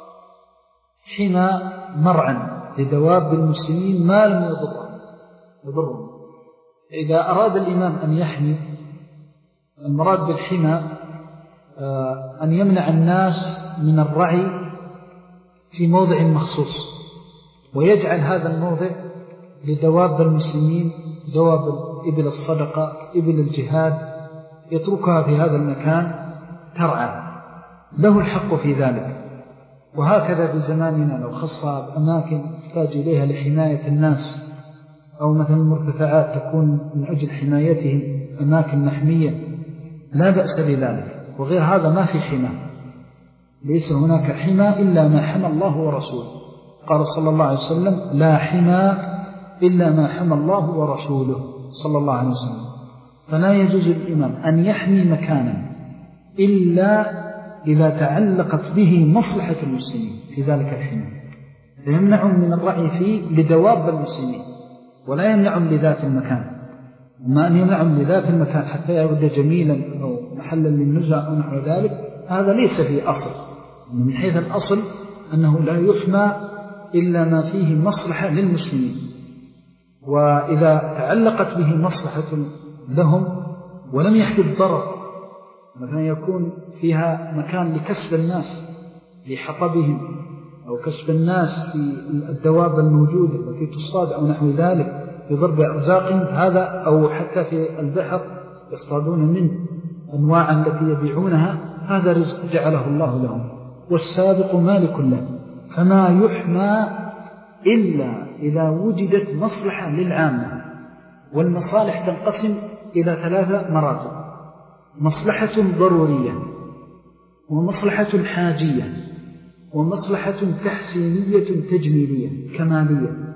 حمى مرعى لدواب المسلمين ما لم يضرهم. إذا أراد الإمام أن يحمي، المراد بالحمى أن يمنع الناس من الرعي في موضع مخصوص، ويجعل هذا الموضع لدواب المسلمين، دواب إبل الصدقة، إبل الجهاد، يتركها في هذا المكان ترعى، له الحق في ذلك. وهكذا في زماننا لو خصها بأماكن يحتاج إليها لحماية الناس، أو مثلا مرتفعات تكون من أجل حمايتهم أماكن محمية، لا بأس بذلك. وغير هذا ما في حمى، ليس هناك حمى إلا ما حمى الله ورسوله. قال صلى الله عليه وسلم: لا حمى إلا ما حمى الله ورسوله صلى الله عليه وسلم. فلا يجوز للإمام أن يحمي مكانا إلا إذا تعلقت به مصلحة المسلمين في ذلك الحمى، فيمنعهم من الرعي فيه لدواب المسلمين، ولا يمنعهم لذات المكان. وما أن يمنعهم لذات المكان حتى يعود جميلا أو محلا للنزع أو نحو ذلك، هذا ليس في أصل. من حيث الأصل أنه لا يحمى إلا ما فيه مصلحة للمسلمين، وإذا تعلقت به مصلحة لهم ولم يحدث ضرر، مثلا يكون فيها مكان لكسب الناس لحطبهم، أو كسب الناس في الدواب الموجودة التي تصطاد أو نحو ذلك يضر بأرزاقهم، هذا أو حتى في البحر يصطادون منه أنواعا التي يبيعونها، هذا رزق جعله الله لهم، والسابق مالك له. فما يحمى إلا إذا وجدت مصلحة للعامة. والمصالح تنقسم إلى ثلاثة مراتب: مصلحة ضرورية، ومصلحة حاجية، ومصلحة تحسينية تجميلية كمالية.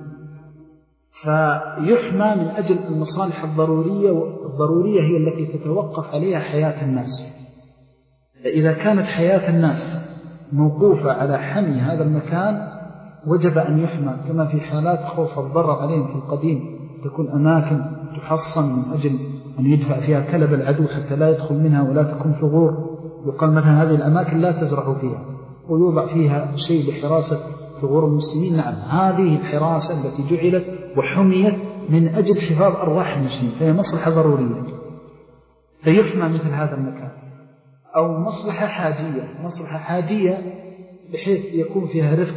فيحمى من أجل المصالح الضرورية، والضرورية هي التي تتوقف عليها حياة الناس. فإذا كانت حياة الناس موقوفة على حمي هذا المكان وجب أن يحمى، كما في حالات خوف الضرر عليهم في القديم، تكون أماكن تحصن من أجل أن يدفع فيها كلب العدو حتى لا يدخل منها ولا تكون ثغور. يقال مثلا هذه الأماكن لا تزرع فيها، ويوضع فيها شيء لحراسة ثغور المسلمين. نعم، هذه الحراسة التي جعلت وحميت من أجل حفاظ أرواح المسلمين، فهي مصلحة ضرورية فيحمى مثل هذا المكان. أو مصلحة حاجية، مصلحة حاجية بحيث يكون فيها رفق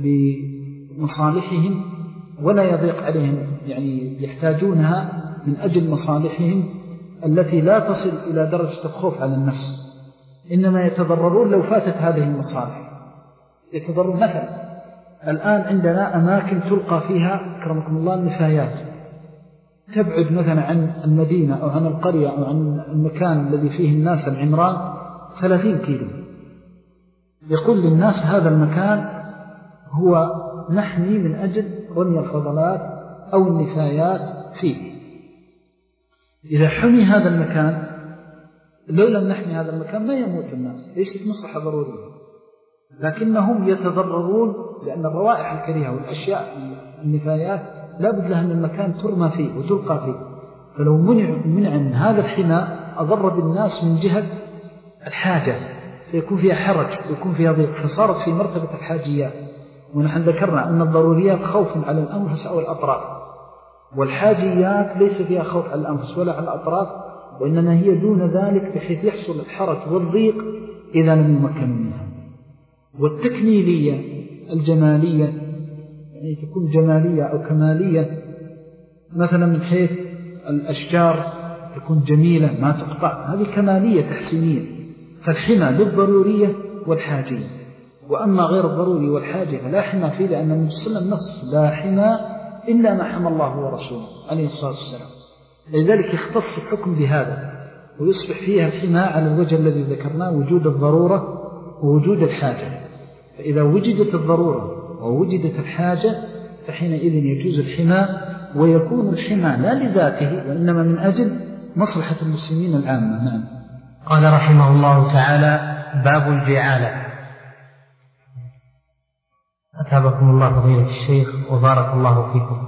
بمصالحهم ولا يضيق عليهم، يعني يحتاجونها من أجل مصالحهم التي لا تصل إلى درجة الخوف على النفس، إنما يتضررون لو فاتت هذه المصالح. يتضررون مثلا الآن عندنا أماكن تلقى فيها أكرمكم الله النفايات، تبعد مثلا عن المدينة أو عن القرية أو عن المكان الذي فيه الناس العمران ثلاثين كيلو. يقول للناس هذا المكان هو نحمي من أجل رمي الفضلات أو النفايات فيه. إذا حمي هذا المكان، لو لم نحمي هذا المكان ما يموت الناس، ليست مصلحة ضرورية، لكنهم يتضررون لأن الروائح الكريهة والأشياء النفايات لا بد لها من المكان ترمى فيه وتلقى فيه. فلو منع, منع من هذا الحمى أضر بالناس من جهة الحاجة، فيكون فيها حرج ويكون فيها ضيق، فصارت في مرتبة الحاجيات. ونحن ذكرنا أن الضروريات خوف على الأنفس أو الأطراف، والحاجيات ليس فيها خوف على الأنفس ولا على الأطراف، وإنما هي دون ذلك بحيث يحصل الحرج والضيق إذا لم يمكن منها. والتكميلية الجمالية يعني تكون جمالية أو كمالية، مثلا من حيث الأشجار تكون جميلة ما تقطع، هذه كمالية تحسينية. فالحمى بالضرورية والحاجية. وأما غير الضروري والحاجة فلا حمى فيه، لأن النبي صلى الله عليه وسلم نص: لا حمى إلا ما حمى الله ورسوله عليه الصلاة والسلام. لذلك يختص الحكم بهذا، ويصبح فيها الحمى على الوجه الذي ذكرناه: وجود الضرورة ووجود الحاجة. فإذا وجدت الضرورة ووجدت الحاجة فحينئذ يجوز الحماء، ويكون الحماء لا لذاته وإنما من أجل مصلحة المسلمين العامة. نعم. قال رحمه الله تعالى: باب الجعالة. أثابكم الله فضيلة الشيخ وبارك الله فيكم.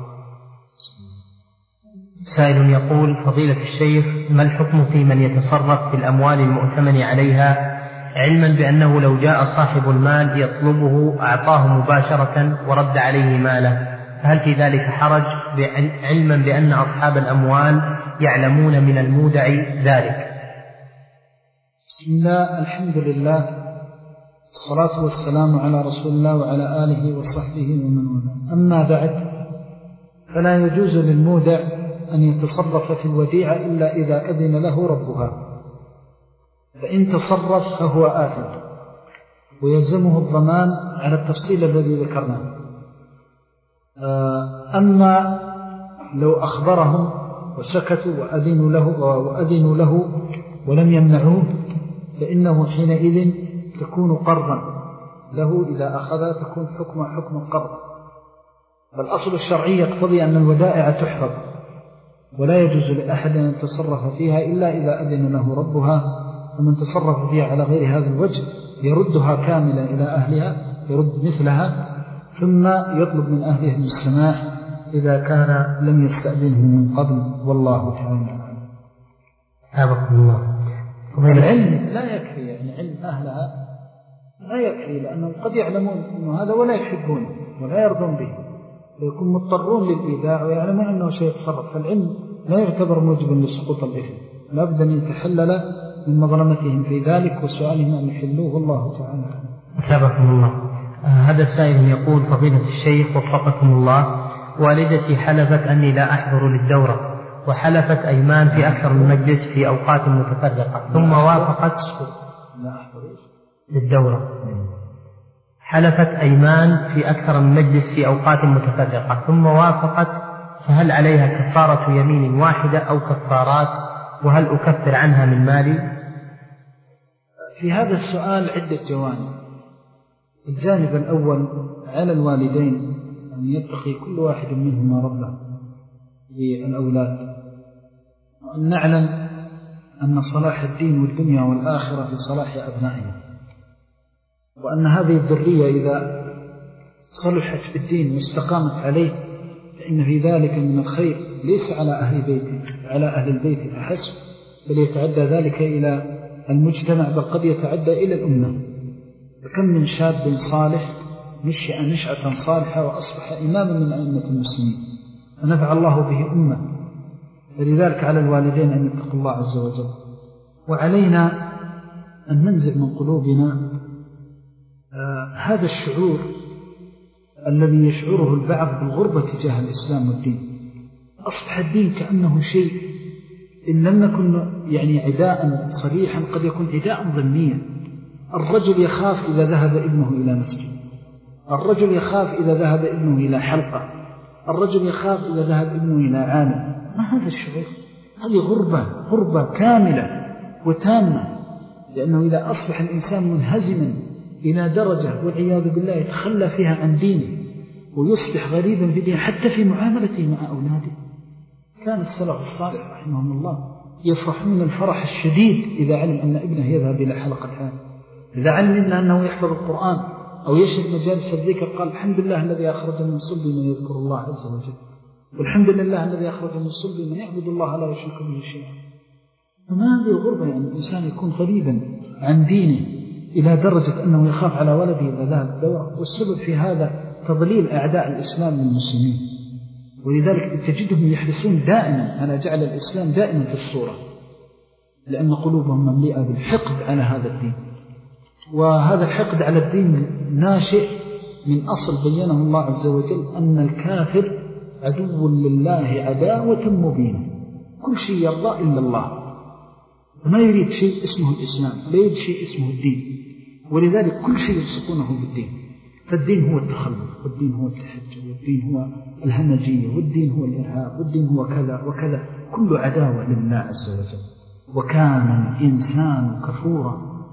سائل يقول: فضيلة الشيخ، ما الحكم في من يتصرف في الأموال المؤتمن عليها علما بأنه لو جاء صاحب المال يطلبه أعطاه مباشرة ورد عليه ماله، فهل في ذلك حرج علما بأن أصحاب الأموال يعلمون من المودع ذلك؟ بسم الله، الحمد لله، الصلاة والسلام على رسول الله وعلى آله وصحبه ومن والاه. أما بعد، فلا يجوز للمودع أن يتصرف في الوديعة إلا إذا أذن له ربها، فإن تصرف فهو آثم ويلزمه الضمان على التفصيل الذي ذكرناه. أما لو أخبرهم وسكتوا وأذنوا له, وأذنوا له ولم يمنعوه فإنه حينئذ تكون قرضا له، إذا أخذها تكون حكم حكم القرض. فالأصل الشرعي يقتضي أن الودائع تحفظ، ولا يجوز لأحد أن يتصرف فيها إلا إذا أذن له ربها. فمن تصرف فيها على غير هذا الوجه يردها كاملة إلى أهلها، يرد مثلها، ثم يطلب من أهلهم السماح إذا كان لم يستأذنه من قبل. والله تعالى حفظكم الله. العلم لا يكفي، يعني علم أهلها لا يكفي، لأنهم قد يعلمون أنه هذا ولا يحبونه ولا يرضون به، ويكون مضطرون للإيداع ويعلمون أنه شيء يتصرف. فالعلم لا يعتبر موجبا لسقوط الإثم، لا بد أن يتحلل من مظلمتهم في ذلك وسؤالهم أن يحلوه. الله تعالى حفظكم الله. هذا السائل يقول: فضيلة الشيخ وفقكم الله، والدتي حلفت أني لا أحضر للدورة، وحلفت أيمان في أكثر من مجلس في أوقات متفرقة، ثم وافقت لا أحضر للدورة. حلفت أيمان في أكثر من مجلس في أوقات متفرقة ثم وافقت، فهل عليها كفارة يمين واحدة أو كفارات؟ وهل أكفر عنها من مالي؟ في هذا السؤال عدة جوانب. الجانب الأول: على الوالدين أن يتقي كل واحد منهما ربه للأولاد، وأن نعلم أن صلاح الدين والدنيا والآخرة في صلاح أبنائهم، وأن هذه الذرية إذا صلحت في الدين واستقامت عليه فإن في ذلك من الخير ليس على أهل بيته على أهل البيت فحسب، بل يتعدى ذلك إلى المجتمع، بل قد يتعدى إلى الأمة. فكم من شاب صالح نشأ نشأة صالحة وأصبح إماما من أئمة المسلمين فنفع الله به أمة. فلذلك على الوالدين أن يتقوا الله عز وجل، وعلينا أن ننزع من قلوبنا آه هذا الشعور الذي يشعره البعض بالغربة تجاه الإسلام والدين. أصبح الدين كأنه شيء إن لم نكن يعني عداء صريحا قد يكون عداء ظنيا. الرجل يخاف إذا ذهب ابنه إلى مسجد، الرجل يخاف إذا ذهب ابنه إلى حلقة، الرجل يخاف إذا ذهب ابنه إلى عالم. ما هذا الشعور؟ هذه غربة غربة كاملة وتامة، لأنه إذا أصبح الإنسان منهزما إلى درجة والعياذ بالله يتخلى فيها عن دينه ويصبح غريبا في دينه حتى في معاملته مع أولاده. كان السلف الصالح رحمهم الله يفرحون الفرح الشديد إذا علم أن ابنه يذهب إلى حلقة هذا، إذا علم أنه يحفظ القرآن أو يشهد مجالس الذكر قال: الحمد لله الذي أخرج من صلب من يذكر الله عز وجل، والحمد لله الذي أخرج من صلب من يعبد الله لا يشرك به شيئا. فما هذه الغربة؟ يعني الإنسان يكون غريبا عن دينه إلى درجة أنه يخاف على ولده إذا ذهب الدورة، والسبب في هذا تضليل أعداء الإسلام من المسلمين. ولذلك تجدهم يحرصون دائما على جعل الإسلام دائما في الصورة، لأن قلوبهم مملئة بالحقد على هذا الدين. وهذا الحقد على الدين ناشئ من أصل بينه الله عز وجل أن الكافر عدو لله عداوة مبينة، كل شيء يرضى إلا الله، وما يريد شيء اسمه الإسلام، لا يريد شيء اسمه الدين. ولذلك كل شيء يلصقونه بالدين. فالدين هو التخلف، والدين هو التحجر، والدين هو الهمجية، والدين هو الإرهاب، والدين هو كذا وكذا، كل عداوة لله عز وجل. وكان الإنسان كفورا.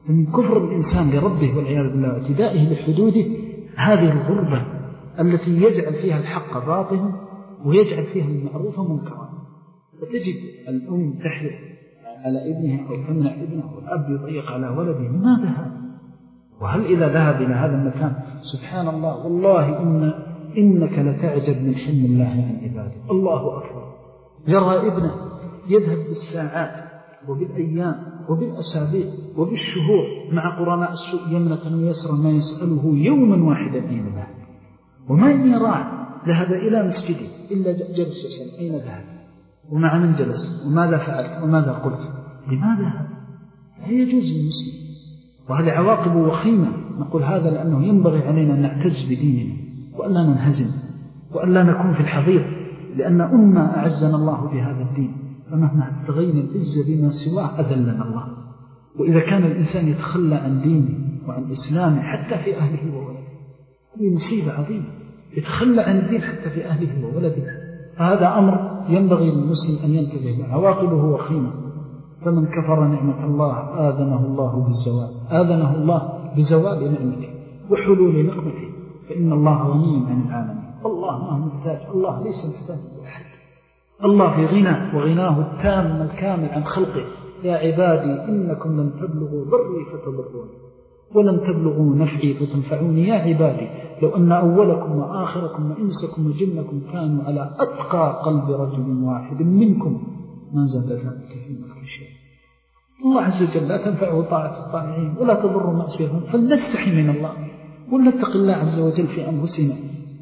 فمن كفر الإنسان لربه والعياذ بالله واعتدائه لحدوده هذه الغربة التي يجعل فيها الحق باطلا ويجعل فيها المعروف منكرا. فتجد الأم تحرص على ابنها أو تمنع ابنه والأب يضيق على ولده. لماذا هذا؟ وهل إذا ذهب إلى هذا المكان سبحان الله والله إن إنك لتعجب من حلم الله عن عباده. الله أكبر، يرى ابنه يذهب بالساعات وبالأيام وبالأسابيع وبالشهور مع قرناء السوء يمنة ويسرا ما يسأله يوما واحدا أين ذهب، وما إن يراع ذهب إلى مسجده إلا جلس يسأل أين ذهب ومع من جلس وماذا فعلت وماذا قلت. لماذا هذا؟ لا يجوز للمسلم، وهذه عواقب وخيمة. نقول هذا لأنه ينبغي علينا أن نعتز بديننا وأن لا ننهزم وأن لا نكون في الحضيض، لأن أمة أعزنا الله بهذا الدين، فمهما ابتغينا العزة بما سواه أذلنا الله. وإذا كان الإنسان يتخلى عن دينه وعن إسلامه حتى في أهله وولده هذه مصيبة عظيمة، يتخلى عن الدين حتى في أهله وولده. فهذا أمر ينبغي للمسلم أن ينتبه له، عواقبه وخيمة. فمن كفر نعمة الله آذنه الله بالزوال، آذنه الله بزوال نعمته وحلول نقمته، فإن الله غني عن العالمين. الله ما هو محتاج، الله ليس محتاج لأحد، الله في غنى وغناه التام الكامل عن خلقه. يا عبادي إنكم لن تبلغوا ضري فتضرون ولن تبلغوا نفعي فتنفعوني. يا عبادي لو أن أولكم وآخركم وإنسكم وجنكم كانوا على أتقى قلب رجل واحد منكم ما زاد ذلك في ملك شيء. الله عز وجل لا تنفعه طاعة الطائعين ولا تضر معصيتهم، فلنستحي من الله ولنتق الله عز وجل في أنفسنا،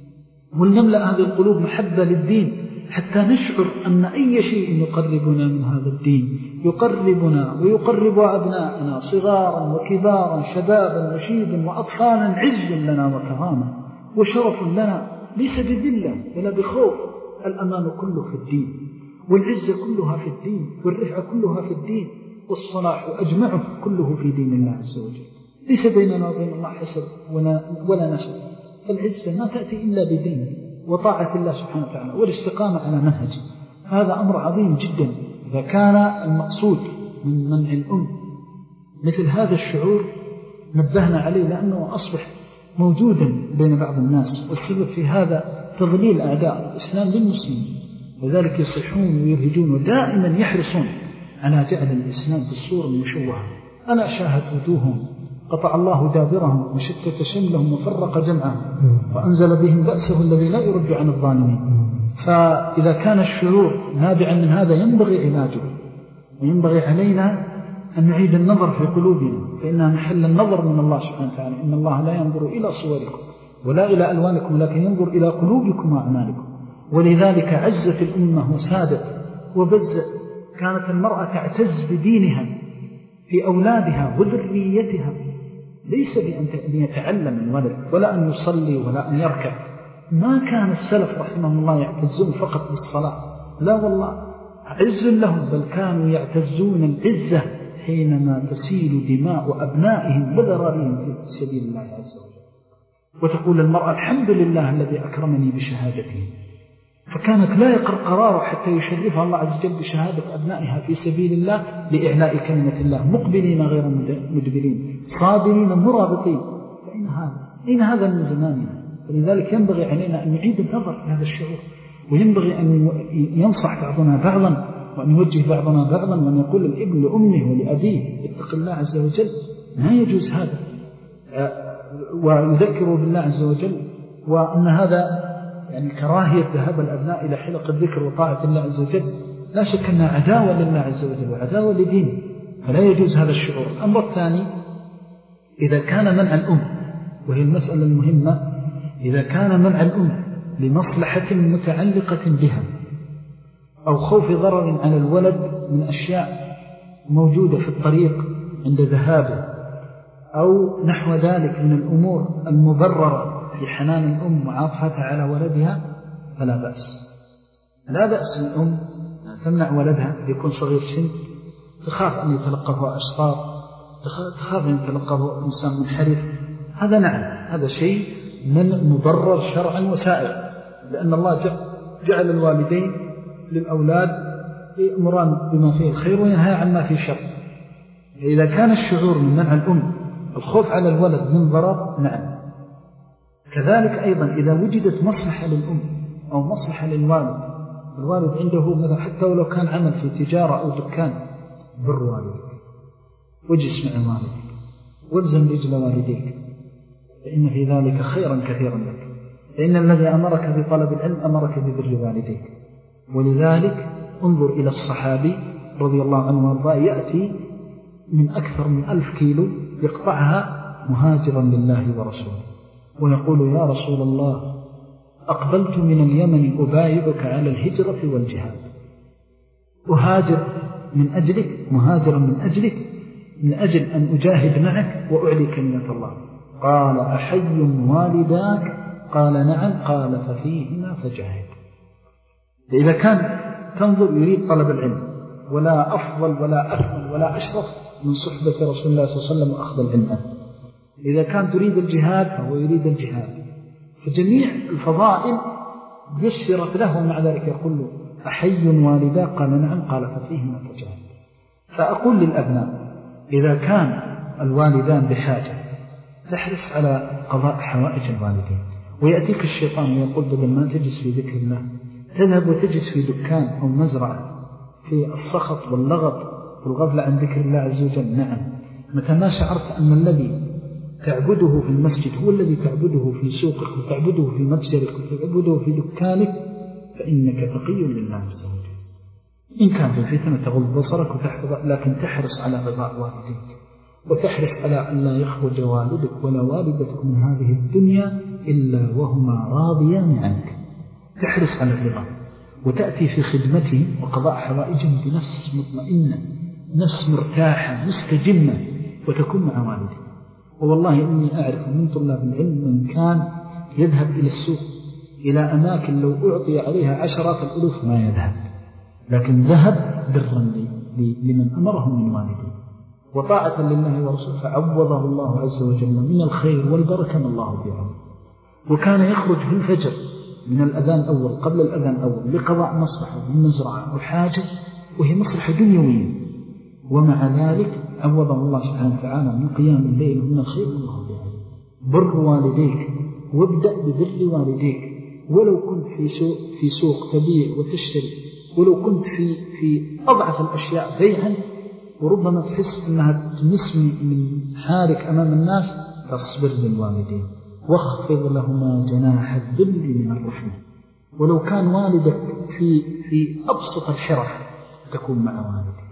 ولنملأ هذه القلوب محبة للدين حتى نشعر أن أي شيء يقربنا من هذا الدين يقربنا ويقرب أبناءنا صغارا وكبارا شبابا وشيبا وأطفالا عز لنا وكرامة وشرف لنا، ليس بذلة ولا بخوف. الأمان كله في الدين، والعزة كلها في الدين، والرفعة كلها في الدين، والصلاح أجمعه كله في دين الله عز وجل. ليس بيننا وبين الله حسب ولا نسب. فالعزة ما تأتي إلا بدين وطاعة الله سبحانه وتعالى والاستقامة على منهجه. هذا أمر عظيم جدا. إذا كان المقصود من منع الأم مثل هذا الشعور نبهنا عليه، لأنه أصبح موجودا بين بعض الناس، والسبب في هذا تضليل أعداء الإسلام للمسلمين، وذلك يصيحون ويرهجون ودائما يحرصون على جعل الإسلام بالصورة المشوهة. أنا شاهد وجوههم قطع الله دابرهم وشتت شملهم وفرق جمعهم وأنزل بهم بأسه الذي لا يرد عن الظالمين. فإذا كان الشعور نابعا من هذا ينبغي علاجه، وينبغي علينا أن نعيد النظر في قلوبنا، فإنها محل النظر من الله سبحانه وتعالى. إن الله لا ينظر إلى صوركم ولا إلى ألوانكم ولكن ينظر إلى قلوبكم وأعمالكم. ولذلك عزت الأمة وسادت وبزت. كانت المرأة تعتز بدينها في أولادها وذريتها، ليس بأن يتعلم الولد ولا أن يصلي ولا أن يركع. ما كان السلف رحمه الله يعتزون فقط بالصلاة، لا والله عز لهم، بل كانوا يعتزون العزة حينما تسيل دماء أبنائهم وذراريهم في سبيل الله عز وجل. وتقول المرأة الحمد لله الذي أكرمني بشهادته. فكانت لا يقر قراره حتى يشرفها الله عز وجل بشهادة أبنائها في سبيل الله لإعلاء كلمة الله، مقبلين غير مدبرين صابرين مرابطين. فإن هذا أين هذا من زماننا؟ فلذلك ينبغي علينا أن نعيد النظر في هذا الشعور، وينبغي أن ينصح بعضنا بعضا وأن يوجه بعضنا بعضا، وأن يقول الابن لأمه ولأبيه اتق الله عز وجل. ما يجوز هذا، ويذكروا بالله عز وجل، وأن هذا يعني كراهية ذهاب الأبناء إلى حلق الذكر وطاعة الله عز وجل لا شك أنها عداوة لله عز وجل وعداوة لدينه، فلا يجوز هذا الشعور. الأمر الثاني، إذا كان منع الأم، وهي المسألة المهمة، إذا كان منع الأم لمصلحة متعلقة بها أو خوف ضرر على الولد من أشياء موجودة في الطريق عند ذهابه أو نحو ذلك من الأمور المبررة في حنان الأم وعاطفتها على ولدها، فلا بأس. لا بأس الأم تمنع ولدها يكون صغير سن، تخاف أن يتلقفه أشطار، تخاف أن يتلقفه إنسان منحرف. هذا نعم، هذا شيء من مبرر شرعا وسائر، لأن الله جعل الوالدين للأولاد يأمران بما فيه الخير وينهى عن ما فيه شر. إذا كان الشعور من منع الأم الخوف على الولد من ضرر، نعم. كذلك أيضا إذا وجدت مصلحة للأم أو مصلحة للوالد، الوالد عنده مثلا حتى ولو كان عمل في تجارة أو دكان، بر والدك واجلس مع والدك والزم رجل والديك، فإن في ذلك خيرا كثيرا لك، فإن الذي أمرك بطلب العلم أمرك ببر والديك. ولذلك انظر إلى الصحابي رضي الله عنه وارضاه يأتي من أكثر من ألف كيلو يقطعها مهاجرا لله ورسوله، ويقول يا رسول الله أقبلت من اليمن أبايعك على الهجرة والجهاد، أهاجر من أجلك، مهاجرا من أجلك، من أجل أن أجاهد معك وأعلي كلمة الله. قال أحي والداك؟ قال نعم. قال ففيهما فجاهد. إذا كان تنظر يريد طلب العلم، ولا أفضل ولا أكمل ولا أشرف من صحبة رسول الله صلى الله عليه وسلم وأخذ العلم. إذا كان تريد الجهاد فهو يريد الجهاد، فجميع الفضائل يسرت له، مع ذلك يقول له أحي والدا؟ قال نعم. قال ففيهما فجاهد. فأقول للأبناء إذا كان الوالدان بحاجة تحرص على قضاء حوائج الوالدين، ويأتيك الشيطان ويقول بدل ما تجلس في ذكر الله تذهب وتجلس في دكان أو مزرعة في السخط واللغط والغفلة عن ذكر الله عز وجل. نعم، متى ما شعرت أن الذي تعبده في المسجد هو الذي تعبده في سوقك وتعبده في متجرك وتعبده في دكانك، فإنك تقي لله عز وجل. إن كان في الفتنة تغض بصرك وتحفظ، لكن تحرص على رضاء والديك، وتحرص على أن لا يخرج والدك ولا والدتك من هذه الدنيا إلا وهما راضيان عنك. تحرص على الرضا وتأتي في خدمتهم وقضاء حوائجهم بنفس مطمئنة، نفس مرتاحة مستجمة، وتكون مع والدك. والله إني أعرف من طلاب العلم من كان يذهب إلى السوق إلى أماكن لو أعطي عليها عشرات الألوف ما يذهب، لكن ذهب برا لمن أمره من والده وطاعة لله ورسوله، فعوضه الله عز وجل من الخير والبركة من الله بيعه. وكان يخرج في الفجر من الأذان الأول قبل الأذان الأول لقضاء مصلحة من مزرعة وحاجة، وهي مصلحة دنيوية، ومع ذلك عوضه الله سبحانه وتعالى من قيام الليل ومن الخير الله بيعه. بر والديك، وابدأ ببر والديك، ولو كنت في سوق, في سوق تبيع وتشتري، ولو كنت في, في أضعف الأشياء بيعا، وربما تحس أنها تمس من حالك أمام الناس، فاصبر للوالدين واخفض لهما جناح الذل من الرحمة. ولو كان والدك في, في أبسط الحرف تكون مع والدك.